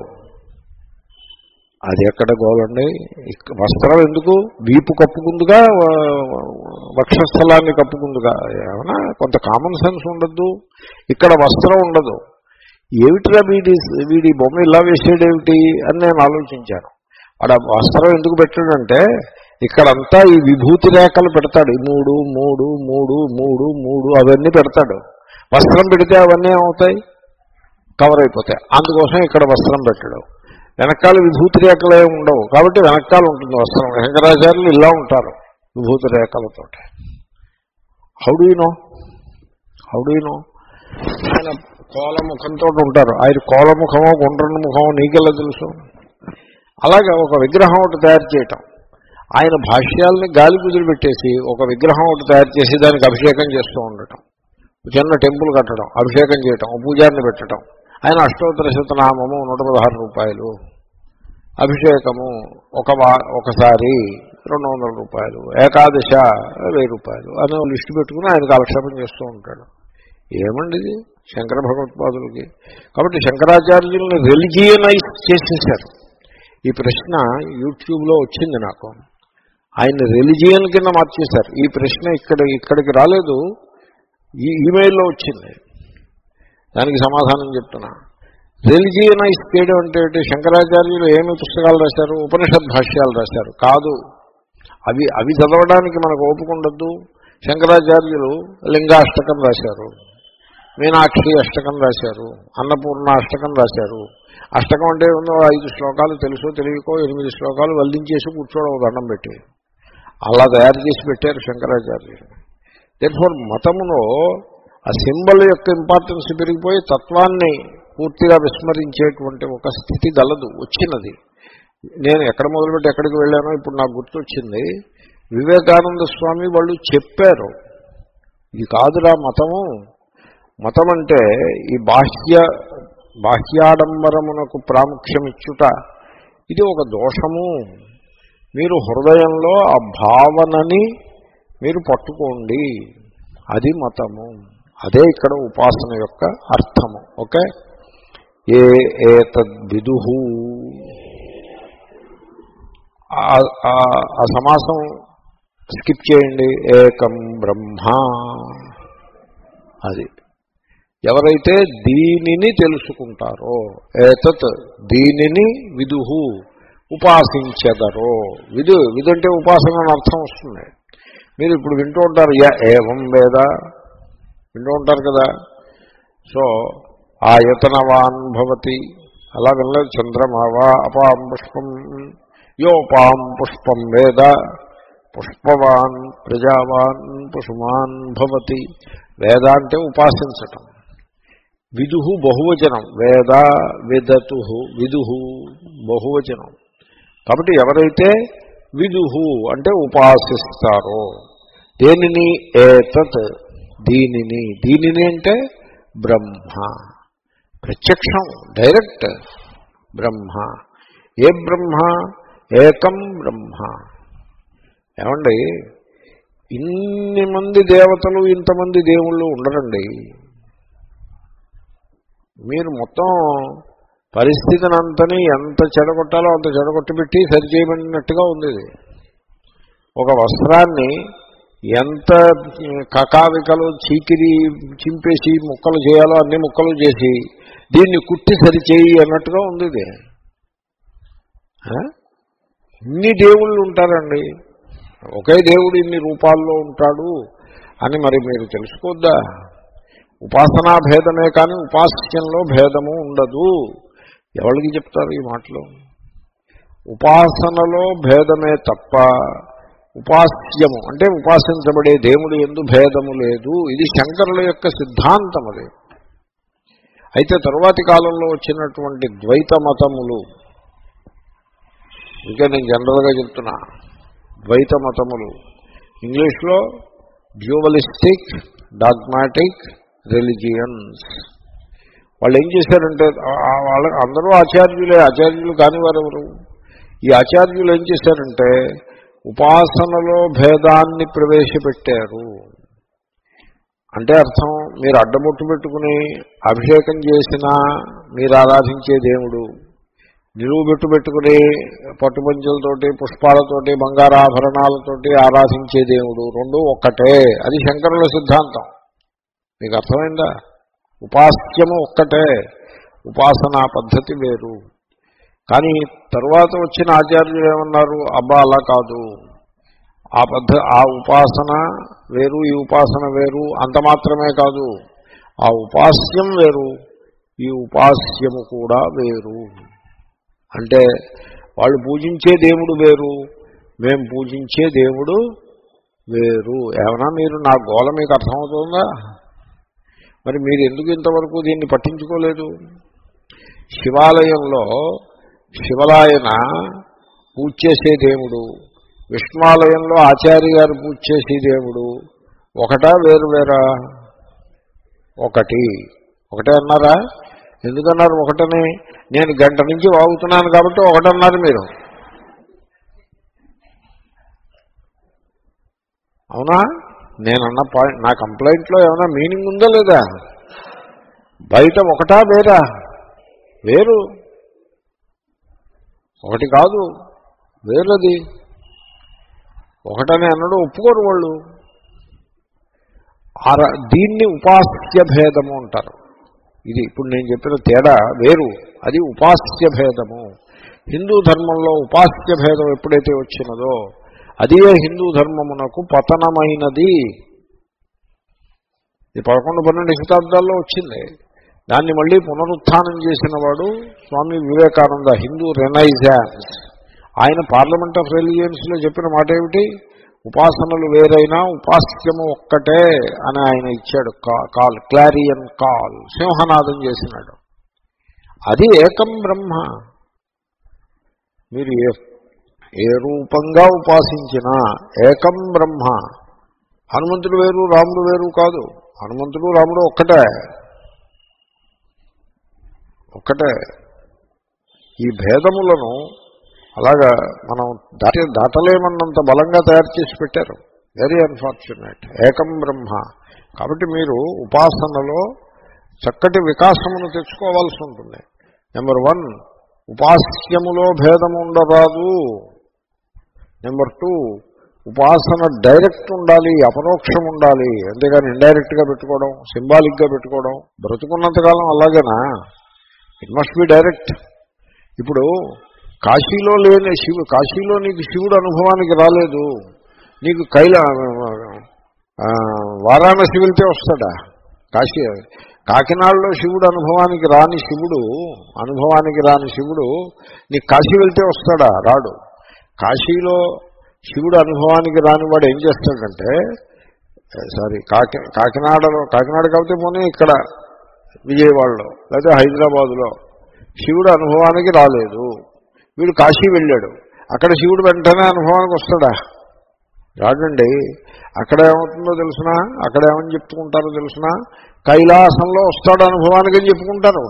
అది ఎక్కడ గోలండి? వస్త్రం ఎందుకు? వీపు కప్పుకుందుగా, వక్షస్థలాన్ని కప్పుకుందుగా? ఏమన్నా కొంత కామన్ సెన్స్ ఉండద్దు? ఇక్కడ వస్త్రం ఉండదు. ఏమిటిరా వీడి వీడి బొమ్మ ఇలా వేసేడేమిటి అని నేను ఆలోచించాను. వాడు వస్త్రం ఎందుకు పెట్టాడంటే ఇక్కడంతా ఈ విభూతి రేఖలు పెడతాడు, ఈ మూడు మూడు మూడు మూడు మూడు అవన్నీ పెడతాడు. వస్త్రం పెడితే అవన్నీ ఏమవుతాయి? కవర్ అయిపోతాయి. అందుకోసం ఇక్కడ వస్త్రం పెట్టాడు. వెనకాల విభూతి రేఖలు ఏమి ఉండవు, కాబట్టి వెనకాల ఉంటుంది వస్త్రం. శంకరాచార్యులు ఇలా ఉంటారు విభూతి రేఖలతో. How do you know? How do you know? ఆయన కోలముఖంతో ఉంటారు. ఆయన కోలముఖమో గుండ్రని ముఖమో నీకెలా తెలుసు? అలాగే ఒక విగ్రహం ఒకటి తయారు చేయటం, ఆయన భాష్యాలని గాలి కుదిరి పెట్టేసి ఒక విగ్రహం ఒకటి తయారు చేసి దానికి అభిషేకం చేస్తూ ఉండటం, చిన్న టెంపుల్ కట్టడం, అభిషేకం చేయటం, పూజారిని పెట్టడం, ఆయన అష్టోత్తర శతనామము నూట పదహారు రూపాయలు, అభిషేకము ఒక ఒకసారి రెండు వందల రూపాయలు, ఏకాదశ వెయ్యి రూపాయలు అని లిస్టు పెట్టుకుని ఆయన కాలక్షేపం చేస్తూ ఉంటాడు. ఏమండి ఇది శంకర భగవత్పాదులకి? కాబట్టి శంకరాచార్యుల్ని రిలిజియనైజ్ చేసేసారు. ఈ ప్రశ్న యూట్యూబ్లో వచ్చింది నాకు, ఆయన రిలిజియన్ కింద మార్చేశారు. ఈ ప్రశ్న ఇక్కడ ఇక్కడికి రాలేదు, ఈ ఈమెయిల్లో వచ్చింది. దానికి సమాధానం చెప్తున్నా. రిలిజియనైజ్ చేయడం అంటే శంకరాచార్యులు ఏమి పుస్తకాలు రాశారు? ఉపనిషద్ భాష్యాలు రాశారు కాదు. అవి అవి చదవడానికి మనకు ఓపిక ఉండద్దు. శంకరాచార్యులు లింగాష్టకం రాశారు, మీనాక్షి అష్టకం రాశారు, అన్నపూర్ణ అష్టకం రాశారు. అష్టకం అంటే ఉందో ఐదు శ్లోకాలు తెలుసో తెలియకో ఎనిమిది శ్లోకాలు వల్లించేసి కూర్చోవడం దండం పెట్టి అలా తయారు చేసి పెట్టారు శంకరాచార్యులు. దేర్ఫోర్ మతములో ఆ సింబల్ యొక్క ఇంపార్టెన్స్ పెరిగిపోయి తత్వాన్ని పూర్తిగా విస్మరించేటువంటి ఒక స్థితి గలదు, వచ్చినది. నేను ఎక్కడ మొదలుపెట్టి ఎక్కడికి వెళ్ళానో ఇప్పుడు నాకు గుర్తొచ్చింది. వివేకానంద స్వామి వాళ్ళు చెప్పారు, ఇది కాదురా మతము. మతం అంటే ఈ బాహ్య బాహ్యాడంబరమునకు ప్రాముఖ్యం ఇచ్చుట, ఇది ఒక దోషము. మీరు హృదయంలో ఆ భావనని మీరు పట్టుకోండి, అది మతము. అదే ఇక్కడ ఉపాసన యొక్క అర్థము. ఓకే. ఏ ఏతద్విదుః, ఆ సమాసం స్కిప్ చేయండి. ఏకం బ్రహ్మ, అది ఎవరైతే దీనిని తెలుసుకుంటారో, ఏతత్ దీనిని విదుః ఉపాసించెదరో. విదు విదు అంటే ఉపాసన అని అర్థం వస్తుంది. మీరు ఇప్పుడు వింటూ ఉంటారు, యా ఏవం వేద వింటూ ఉంటారు కదా. సో ఆయతనవాన్ భవతి, అలా వినలేదు. చంద్రమావా అపాం పుష్పం యోపాం పుష్పం వేద పుష్పవాన్ ప్రజావాన్ పశుమాన్ భవతి. వేద అంటే ఉపాసించటం. విదుః బహువచనం, వేద విదతు విదుః బహువచనం. కాబట్టి ఎవరైతే విదుహు అంటే ఉపాసిస్తారు. దేనిని? ఏతత్ దీనిని. దీనిని అంటే బ్రహ్మ, ప్రత్యక్షం, డైరెక్ట్ బ్రహ్మ. ఏ బ్రహ్మ? ఏకం బ్రహ్మ. ఏమండి, ఇన్ని మంది దేవతలు ఇంతమంది దేవుళ్ళు ఉండరండి. మీరు మొత్తం పరిస్థితిని అంతని ఎంత చెడగొట్టాలో అంత చెడగొట్టబెట్టి సరిచేయబడినట్టుగా ఉంది. ఒక వస్త్రాన్ని ఎంత కకావికలు చీకిరి చింపేసి ముక్కలు చేయాలో అన్ని ముక్కలు చేసి దీన్ని కుట్టి సరిచేయి అన్నట్టుగా ఉంది. ఇన్ని దేవుళ్ళు ఉంటారండి, ఒకే దేవుడు ఇన్ని రూపాల్లో ఉంటాడు అని మరి మీరు తెలుసుకోద్దా? ఉపాసనా భేదమే కానీ ఉపాస్యంలో భేదము ఉండదు. ఎవరికి చెప్తారు ఈ మాటలు? ఉపాసనలో భేదమే తప్ప ఉపాస్యము అంటే ఉపాసించబడే దేవుడు యందు భేదము లేదు. ఇది శంకరుల యొక్క సిద్ధాంతం. అది అయితే తరువాతి కాలంలో వచ్చినటువంటి ద్వైత మతములు, ఇంకా నేను జనరల్గా చెప్తున్నా, ద్వైత మతములు ఇంగ్లీష్లో డ్యూవలిస్టిక్ డాగ్మాటిక్ రిలిజియన్స్. వాళ్ళు ఏం చేశారంటే, వాళ్ళ అందరూ ఆచార్యులే, ఆచార్యులు కాని వారెవరు? ఈ ఆచార్యులు ఏం చేశారంటే ఉపాసనలో భేదాన్ని ప్రవేశపెట్టారు. అంటే అర్థం, మీరు అడ్డబొట్టు పెట్టుకుని అభిషేకం చేసినా మీరు ఆరాధించే దేవుడు, నిలువు పెట్టు పెట్టుకుని పట్టుపంచులతోటి పుష్పాలతోటి బంగారాభరణాలతోటి ఆరాధించే దేవుడు రెండు ఒక్కటే. అది శంకరుల సిద్ధాంతం. మీకు అర్థమైందా? ఉపాస్యము ఒక్కటే, ఉపాసనా పద్ధతి వేరు. కానీ తరువాత వచ్చిన ఆచార్యులు ఏమన్నారు? అబ్బా అలా కాదు, ఆ పద్ధ ఆ ఉపాసన వేరు ఈ ఉపాసన వేరు. అంత మాత్రమే కాదు, ఆ ఉపాస్యం వేరు ఈ ఉపాస్యము కూడా వేరు. అంటే వాళ్ళు పూజించే దేవుడు వేరు, మేము పూజించే దేవుడు వేరు. ఏమన్నా మీరు నా గోల మీకు అర్థమవుతుందా? మరి మీరు ఎందుకు ఇంతవరకు దీన్ని పట్టించుకోలేదు? శివాలయంలో శివలాయన పూజ చేసే దేవుడు, విష్ణువాలయంలో ఆచార్య గారు పూజ చేసే దేవుడు ఒకటా వేరు వేరా? ఒకటి. ఒకటే అన్నారా? ఎందుకన్నారు ఒకటని? నేను గంట నుంచి వాగుతున్నాను కాబట్టి ఒకటన్నారు మీరు. అవునా? నేనన్న పాయింట్, నా కంప్లైంట్లో ఏమైనా మీనింగ్ ఉందా లేదా? బయట ఒకటా వేరా? వేరు. ఒకటి కాదు, వేరది. ఒకటనే అన్నాడు ఒప్పుకోరు వాళ్ళు. దీన్ని ఉపాస్య భేదము అంటారు. ఇది ఇప్పుడు నేను చెప్పిన తేడా వేరు, అది ఉపాస్య భేదము. హిందూ ధర్మంలో ఉపాస్య భేదం ఎప్పుడైతే వచ్చినదో అదే హిందూ ధర్మమునకు పతనమైనది. ఇది పదకొండు పన్నెండు శతాబ్దాల్లో వచ్చింది. దాన్ని మళ్ళీ పునరుత్థానం చేసిన వాడు స్వామి వివేకానంద, హిందూ రెనైజాన్స్. ఆయన పార్లమెంట్ ఆఫ్ రిలిజియన్స్లో చెప్పిన మాట ఏమిటి? ఉపాసనలు వేరైనా ఉపాస్యము ఒక్కటే అని ఆయన ఇచ్చాడు కాల్, క్లారియన్ కాల్, సింహనాదం చేసినాడు. అది ఏకం బ్రహ్మ. మీరు ఏ ఏ రూపంగా ఉపాసించినా ఏకం బ్రహ్మ. హనుమంతుడు వేరు రాముడు వేరు కాదు. హనుమంతుడు రాముడు ఒక్కటే ఒక్కటే. ఈ భేదములను అలాగా మనం దాటి దాటలేమన్నంత బలంగా తయారు చేసి పెట్టారు. Very unfortunate. ఏకం బ్రహ్మ. కాబట్టి మీరు ఉపాసనలో చక్కటి వికాసమును తెచ్చుకోవాల్సి ఉంటుంది. నెంబర్ వన్, ఉపాస్యములో భేదము ఉండరాదు. నెంబర్ టూ, ఉపాసన డైరెక్ట్ ఉండాలి, అపరోక్షం ఉండాలి. అంతేగాని ఇండైరెక్ట్గా పెట్టుకోవడం, సింబాలిక్గా పెట్టుకోవడం బ్రతుకున్నంతకాలం అలాగేనా? It must be direct. ఇప్పుడు కాశీలో లేని శివు, కాశీలో నీకు శివుడు అనుభవానికి రాలేదు, నీకు కైలా వారాణసి వెళ్తే వస్తాడా? కాశీ కాకినాడలో శివుడు అనుభవానికి రాని శివుడు అనుభవానికి రాని శివుడు నీకు కాశీ వెళ్తే వస్తాడా? రాడు. కాశీలో శివుడు అనుభవానికి రాని వాడు ఏం చేస్తాడంటే, సారీ కాకి కాకినాడలో కాకినాడ కాబట్టి పోనీ ఇక్కడ విజయవాడలో లేదా హైదరాబాదులో శివుడు అనుభవానికి రాలేదు, వీడు కాశీ వెళ్ళాడు. అక్కడ శివుడు వెంటనే అనుభవానికి వస్తాడా? రాడండి. అక్కడ ఏమవుతుందో తెలుసునా? అక్కడ ఏమని చెప్పుకుంటారో తెలుసునా? కైలాసంలో వస్తాడు అనుభవానికి అని చెప్పుకుంటారు.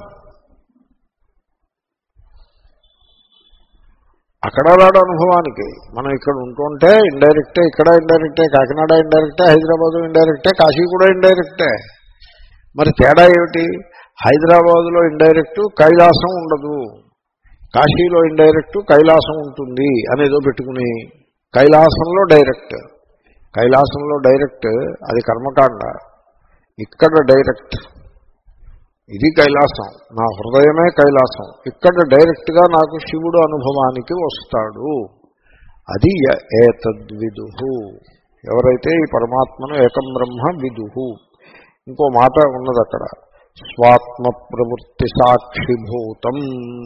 అక్కడ రాడు అనుభవానికి. మనం ఇక్కడ ఉంటుంటే ఇండైరెక్టే, ఇక్కడ ఇండైరెక్టే, కాకినాడ ఇండైరెక్టే, హైదరాబాదు ఇండైరెక్టే, కాశీ కూడా ఇండైరెక్టే. మరి తేడా ఏమిటి? హైదరాబాదులో ఇండైరెక్టు కైలాసం ఉండదు, కాశీలో ఇండైరెక్టు కైలాసం ఉంటుంది అనేదో పెట్టుకుని కైలాసంలో డైరెక్ట్. కైలాసంలో డైరెక్ట్ అది కర్మకాండ, ఇక్కడ డైరెక్ట్. ఇది కైలాసం, నా హృదయమే కైలాసం. ఇక్కడ డైరెక్ట్గా నాకు శివుడు అనుభవానికి వస్తాడు. అది ఏతద్విదుహు, ఎవరైతే ఈ పరమాత్మను ఏకం బ్రహ్మ విదుహు. ఇంకో మాట ఉన్నది అక్కడ, స్వాత్మ ప్రవృత్తి సాక్షిభూతం.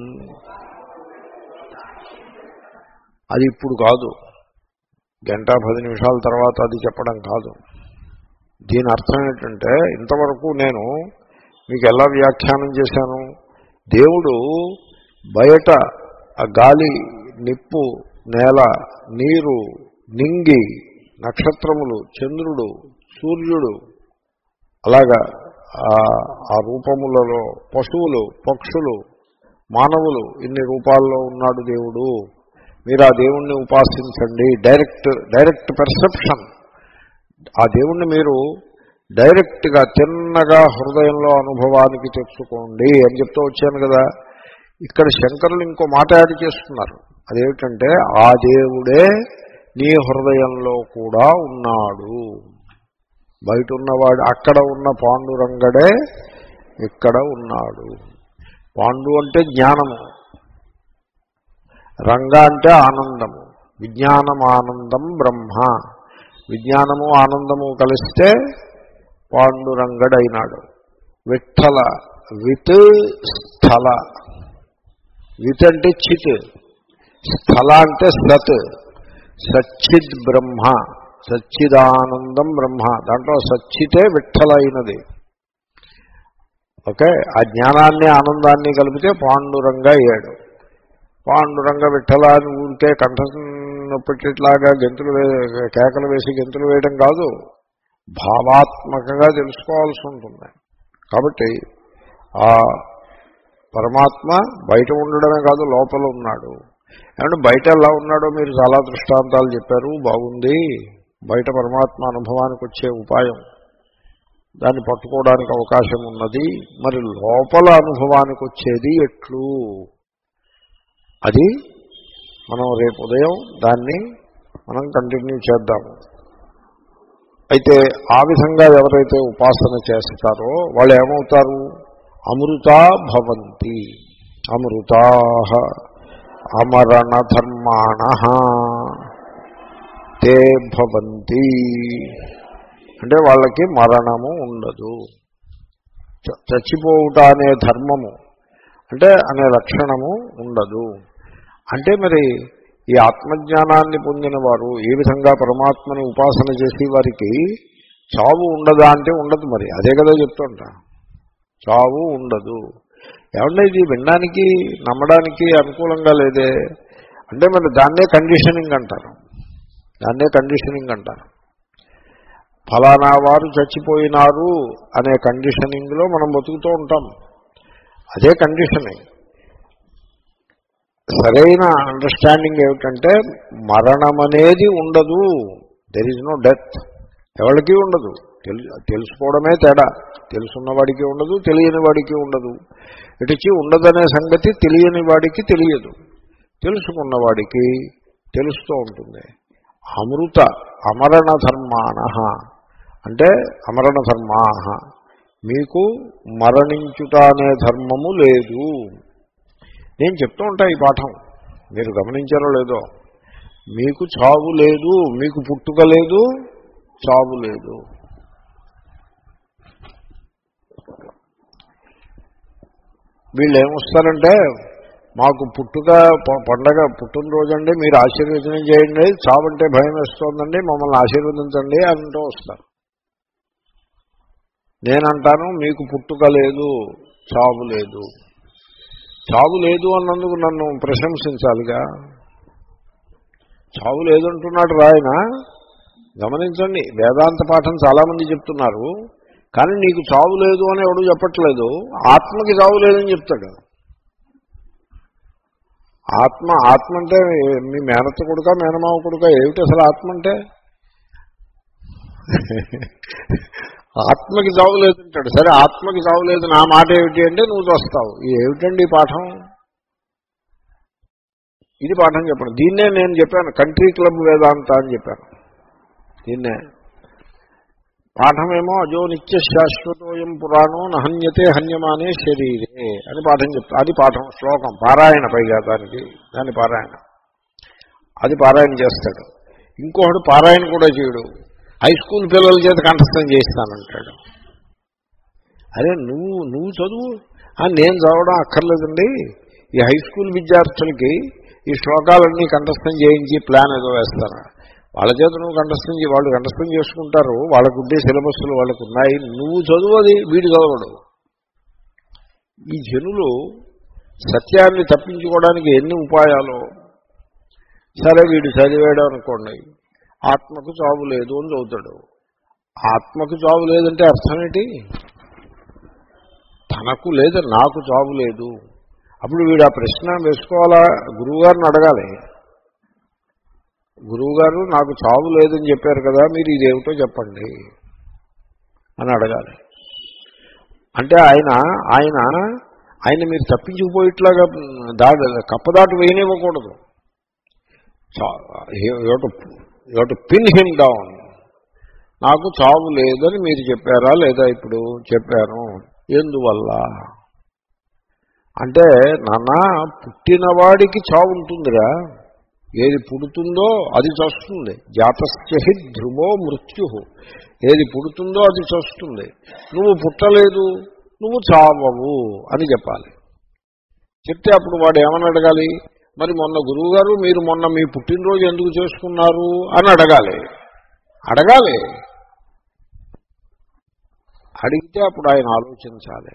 అది ఇప్పుడు కాదు, గంట పది నిమిషాల తర్వాత అది చెప్పడం కాదు. దీని అర్థం ఏంటంటే, ఇంతవరకు నేను మీకు ఎలా వ్యాఖ్యానం చేశాను? దేవుడు బయట ఆ గాలి, నిప్పు, నేల, నీరు, నింగి, నక్షత్రములు, చంద్రుడు, సూర్యుడు, అలాగా ఆ రూపములలో పశువులు, పక్షులు, మానవులు, ఇన్ని రూపాల్లో ఉన్నాడు దేవుడు. మీరు ఆ దేవుణ్ణి ఉపాసించండి. Direct direct perception. ఆ దేవుణ్ణి మీరు డైరెక్ట్గా తిన్నగా హృదయంలో అనుభవానికి తెచ్చుకోండి అని చెప్తూ వచ్చాను కదా. ఇక్కడ శంకరులు ఇంకో మాట యాడ్ చేస్తున్నారు. అదేమిటంటే, ఆ దేవుడే నీ హృదయంలో కూడా ఉన్నాడు. బయట ఉన్నవాడు, అక్కడ ఉన్న పాండురంగడే ఇక్కడ ఉన్నాడు. పాండు అంటే జ్ఞానము, రంగ అంటే ఆనందము. విజ్ఞానం ఆనందం బ్రహ్మ. విజ్ఞానము ఆనందము కలిస్తే పాండురంగడైనాడు. విఠల, విత్ స్థల. విత్ అంటే చిత్, స్థల అంటే సత్. సచ్చిద్ బ్రహ్మ, సచ్చిదానందం బ్రహ్మ. దాంట్లో సచ్చితే విఠల అయినది. ఓకే, ఆ జ్ఞానాన్ని ఆనందాన్ని కలిపితే పాండురంగ అయ్యాడు. పాండురంగ విఠల అని ఊరికే కంఠ పెట్టేట్లాగా గెంతులు వే కేకలు వేసి గెంతులు వేయడం కాదు, భావాత్మకంగా తెలుసుకోవాల్సి ఉంటుంది. కాబట్టి ఆ పరమాత్మ బయట ఉండడమే కాదు, లోపల ఉన్నాడు. ఏమంటే బయట ఎలా ఉన్నాడో మీరు చాలా దృష్టాంతాలు చెప్పారు, బాగుంది. బయట పరమాత్మ అనుభవానికి వచ్చే ఉపాయం, దాన్ని పట్టుకోవడానికి అవకాశం ఉన్నది. మరి లోపల అనుభవానికి వచ్చేది ఎట్లు? అది మనం రేపు ఉదయం దాన్ని మనం కంటిన్యూ చేద్దాము. అయితే ఆ విధంగా ఎవరైతే ఉపాసన చేస్తారో వాళ్ళు ఏమవుతారు? అమృతా భవంతి. అమృతా అమరణ ధర్మాణ తే భవంతి. అంటే వాళ్ళకి మరణము ఉండదు. చచ్చిపోవుట అనే ధర్మము అంటే అనే లక్షణము ఉండదు. అంటే మరి ఈ ఆత్మజ్ఞానాన్ని పొందిన వారు ఏ విధంగా పరమాత్మని ఉపాసన చేసి వారికి చావు ఉండదా అంటే ఉండదు. మరి అదే కదా చెప్తుంటా, చావు ఉండదు. ఏమన్నా ఇది వినడానికి నమ్మడానికి అనుకూలంగా లేదే అంటే మరి దాన్నే కండిషనింగ్ అంటారు. దాన్నే కండిషనింగ్ అంటారు. ఫలానా వారు చచ్చిపోయినారు అనే కండిషనింగ్లో మనం బతుకుతూ ఉంటాం. అదే కండిషనింగ్. సరైన అండర్స్టాండింగ్ ఏమిటంటే మరణం అనేది ఉండదు. There is no death. ఎవరికి ఉండదు. తెలు తెలుసుకోవడమే తేడా. తెలుసున్నవాడికి ఉండదు, తెలియని వాడికి ఉండదు. ఇటుచి ఉండదనే సంగతి తెలియని వాడికి తెలియదు, తెలుసుకున్నవాడికి తెలుస్తూ ఉంటుంది. అమృత అమరణ ధర్మాణ అంటే అమరణ ధర్మా, మీకు మరణించుట అనే ధర్మము లేదు. నేను చెప్తూ ఉంటా ఈ పాఠం, మీరు గమనించారో లేదో. మీకు చావు లేదు, మీకు పుట్టుక లేదు, చావు లేదు. వీళ్ళు ఏమొస్తారంటే, మాకు పుట్టుక పండగ పుట్టినరోజు అండి, మీరు ఆశీర్వచనం చేయండి, చావంటే భయం వేస్తోందండి, మమ్మల్ని ఆశీర్వదించండి అంటూ వస్తారు. నేనంటాను మీకు పుట్టుక లేదు, చావు లేదు. చావు లేదు అన్నందుకు నన్ను ప్రశంసించాలిగా. చావు లేదంటున్నాడు రాయన. గమనించండి, వేదాంత పాఠం చాలామంది చెప్తున్నారు, కానీ నీకు చావు లేదు అని ఎవడు చెప్పట్లేదు. ఆత్మకి చావు లేదని చెప్తాడు. ఆత్మ ఆత్మ అంటే మీ మేనత్త కొడుక మేనమావ కొడుక ఏమిటి అసలు ఆత్మ అంటే? ఆత్మకి చావు లేదంటాడు. సరే, ఆత్మకి చావు లేదు, నా మాట ఏమిటి అంటే నువ్వు చూస్తావు. ఏమిటండి ఈ పాఠం? ఇది పాఠం చెప్పండి. దీన్నే నేను చెప్పాను, కంట్రీ క్లబ్ వేదాంత అని చెప్పాను. దీన్నే పాఠమేమో అజో నిత్య శాశ్వతోయం పురాణో నహన్యతే హన్యమానే శరీరే అని పాఠం చెప్తా. అది పాఠం, శ్లోకం, పారాయణ. పైగా దానికి దాని పారాయణ, అది పారాయణ చేస్తాడు. ఇంకొకడు పారాయణ కూడా చేయడు, హై స్కూల్ పిల్లల చేత కంఠస్థం చేస్తానంటాడు. అరే నువ్వు నువ్వు చదువు. నేను చదవడం అక్కర్లేదండి, ఈ హై స్కూల్ విద్యార్థులకి ఈ శ్లోకాలన్నీ కంఠస్థం చేయించి ప్లాన్ ఏదో వేస్తారా? వాళ్ళ చేత నువ్వు కంఠస్థం చే వాళ్ళు కంఠస్థం చేసుకుంటారు, వాళ్ళకు ఉండే సిలబస్లు వాళ్ళకు ఉన్నాయి. నువ్వు చదువు, అది వీడు చదవడు. ఈ జనులు సత్యాన్ని తప్పించుకోవడానికి ఎన్ని ఉపాయాలు. సరే, వీడు చదివాడు అనుకోండి, ఆత్మకు చావు లేదు అని చదువుతాడు. ఆత్మకు చావు లేదంటే అర్థం ఏంటి? తనకు లేదు, నాకు చావు లేదు. అప్పుడు వీడు ఆ ప్రశ్న వేసుకోవాలా? గురువుగారిని అడగాలి. గురువుగారు నాకు చావు లేదని చెప్పారు కదా, మీరు ఇదేమిటో చెప్పండి అని అడగాలి. అంటే ఆయన ఆయన ఆయన మీరు తప్పించుకుపోయేట్లాగా దాడి కప్పదాటు వేయనివ్వకూడదు. To pin him down. నాకు చావు లేదని మీరు చెప్పారా లేదా? ఇప్పుడు చెప్పాను. ఎందువల్ల అంటే, నాన్న పుట్టినవాడికి చావు ఉంటుందిరా, ఏది పుడుతుందో అది చస్తుంది. జాతస్యహి ధ్రువో మృత్యు, ఏది పుడుతుందో అది చస్తుంది. నువ్వు పుట్టలేదు, నువ్వు చావవు అని చెప్పాలి. చెప్తే అప్పుడు వాడు ఏమని అడగాలి? మరి మొన్న గురువుగారు మీరు మొన్న మీ పుట్టినరోజు ఎందుకు చేసుకున్నారు అని అడగాలి. అడగాలి అడిగితే అప్పుడు ఆయన ఆలోచించాలి.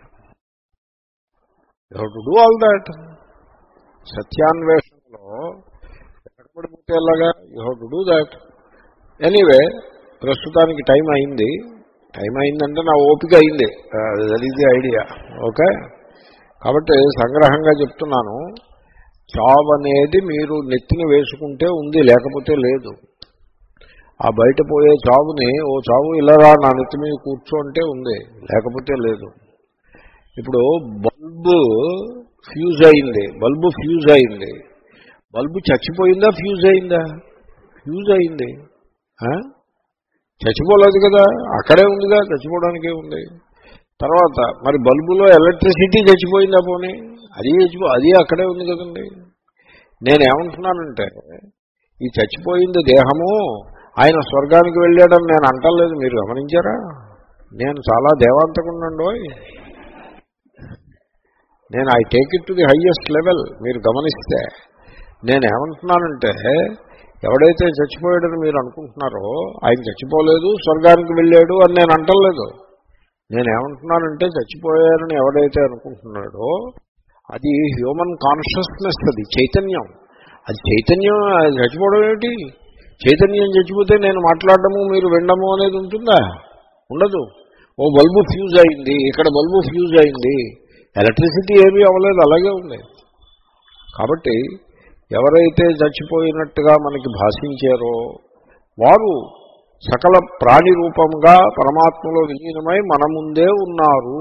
You have to do all that. సత్యాన్వేషణలో ఎక్కడపడిపోతే ఎలాగా? You have to do that. Anyway, ప్రస్తుతానికి టైం అయింది. టైం అయిందంటే నా ఓపిక అయింది. That is the idea. Okay, కాబట్టి సంగ్రహంగా చెప్తున్నాను, చావు అనేది మీరు నెత్తిని వేసుకుంటే ఉంది, లేకపోతే లేదు. ఆ బయట పోయే చావుని, ఓ చావు ఇలా రా నా నెత్తి మీద కూర్చో అంటే ఉంది, లేకపోతే లేదు. ఇప్పుడు బల్బు ఫ్యూజ్ అయింది, బల్బు ఫ్యూజ్ అయింది. బల్బు చచ్చిపోయిందా ఫ్యూజ్ అయిందా? ఫ్యూజ్ అయింది. చచ్చిపోలేదు కదా, అక్కడే ఉందిగా, చచ్చిపోవడానికే ఉంది. తర్వాత మరి బల్బులో ఎలక్ట్రిసిటీ చచ్చిపోయిందా? పోనీ అది చచ్చిపో అది అక్కడే ఉంది కదండి. నేనేమంటున్నానంటే, ఈ చచ్చిపోయింది దేహము, ఆయన స్వర్గానికి వెళ్ళాడని నేను అంటలేదు. మీరు గమనించారా? నేను చాలా దేవాంతకుండండో. నేను I take it to the highest level. మీరు గమనిస్తే నేనేమంటున్నానంటే, ఎవడైతే చచ్చిపోయాడని మీరు అనుకుంటున్నారో ఆయన చచ్చిపోలేదు, స్వర్గానికి వెళ్ళాడు అని నేను అంటలేదు. నేనేమంటున్నానంటే, చచ్చిపోయారని ఎవడైతే అనుకుంటున్నాడో అది హ్యూమన్ కాన్షియస్నెస్, అది చైతన్యం. అది చైతన్యం. అది చచ్చిపోవడం ఏమిటి? చైతన్యం చచ్చిపోతే నేను మాట్లాడడము మీరు వినడము అనేది ఉంటుందా? ఉండదు. ఓ బల్బు ఫ్యూజ్ అయింది, ఇక్కడ బల్బు ఫ్యూజ్ అయింది, ఎలక్ట్రిసిటీ ఏమీ అవ్వలేదు, అలాగే ఉంది. కాబట్టి ఎవరైతే చచ్చిపోయినట్టుగా మనకి భాషించారో వారు సకల ప్రాణి రూపంగా పరమాత్మలో విలీనమై మన ముందే ఉన్నారు.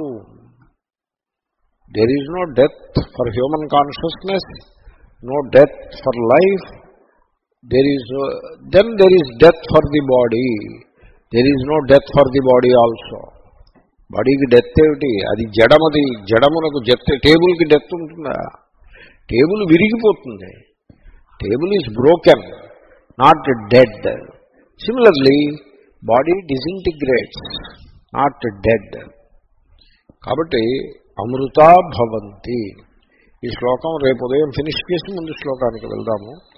There is no death for human consciousness, no death for life. There is then there is death for the body. There is no death for the body also. బాడీకి డెత్ ఏమిటి? అది జడమది. జడమునకు డెత్. టేబుల్కి డెత్ ఉంటుందా? టేబుల్ విరిగిపోతుంది. Table is broken, not dead. Similarly body disintegrates, not dead. కాబట్టి అమృతా భవంతి. ఈ శ్లోకం రేపు ఉదయం ఫినిష్ చేసి ముందు శ్లోకానికి వెళ్దాము.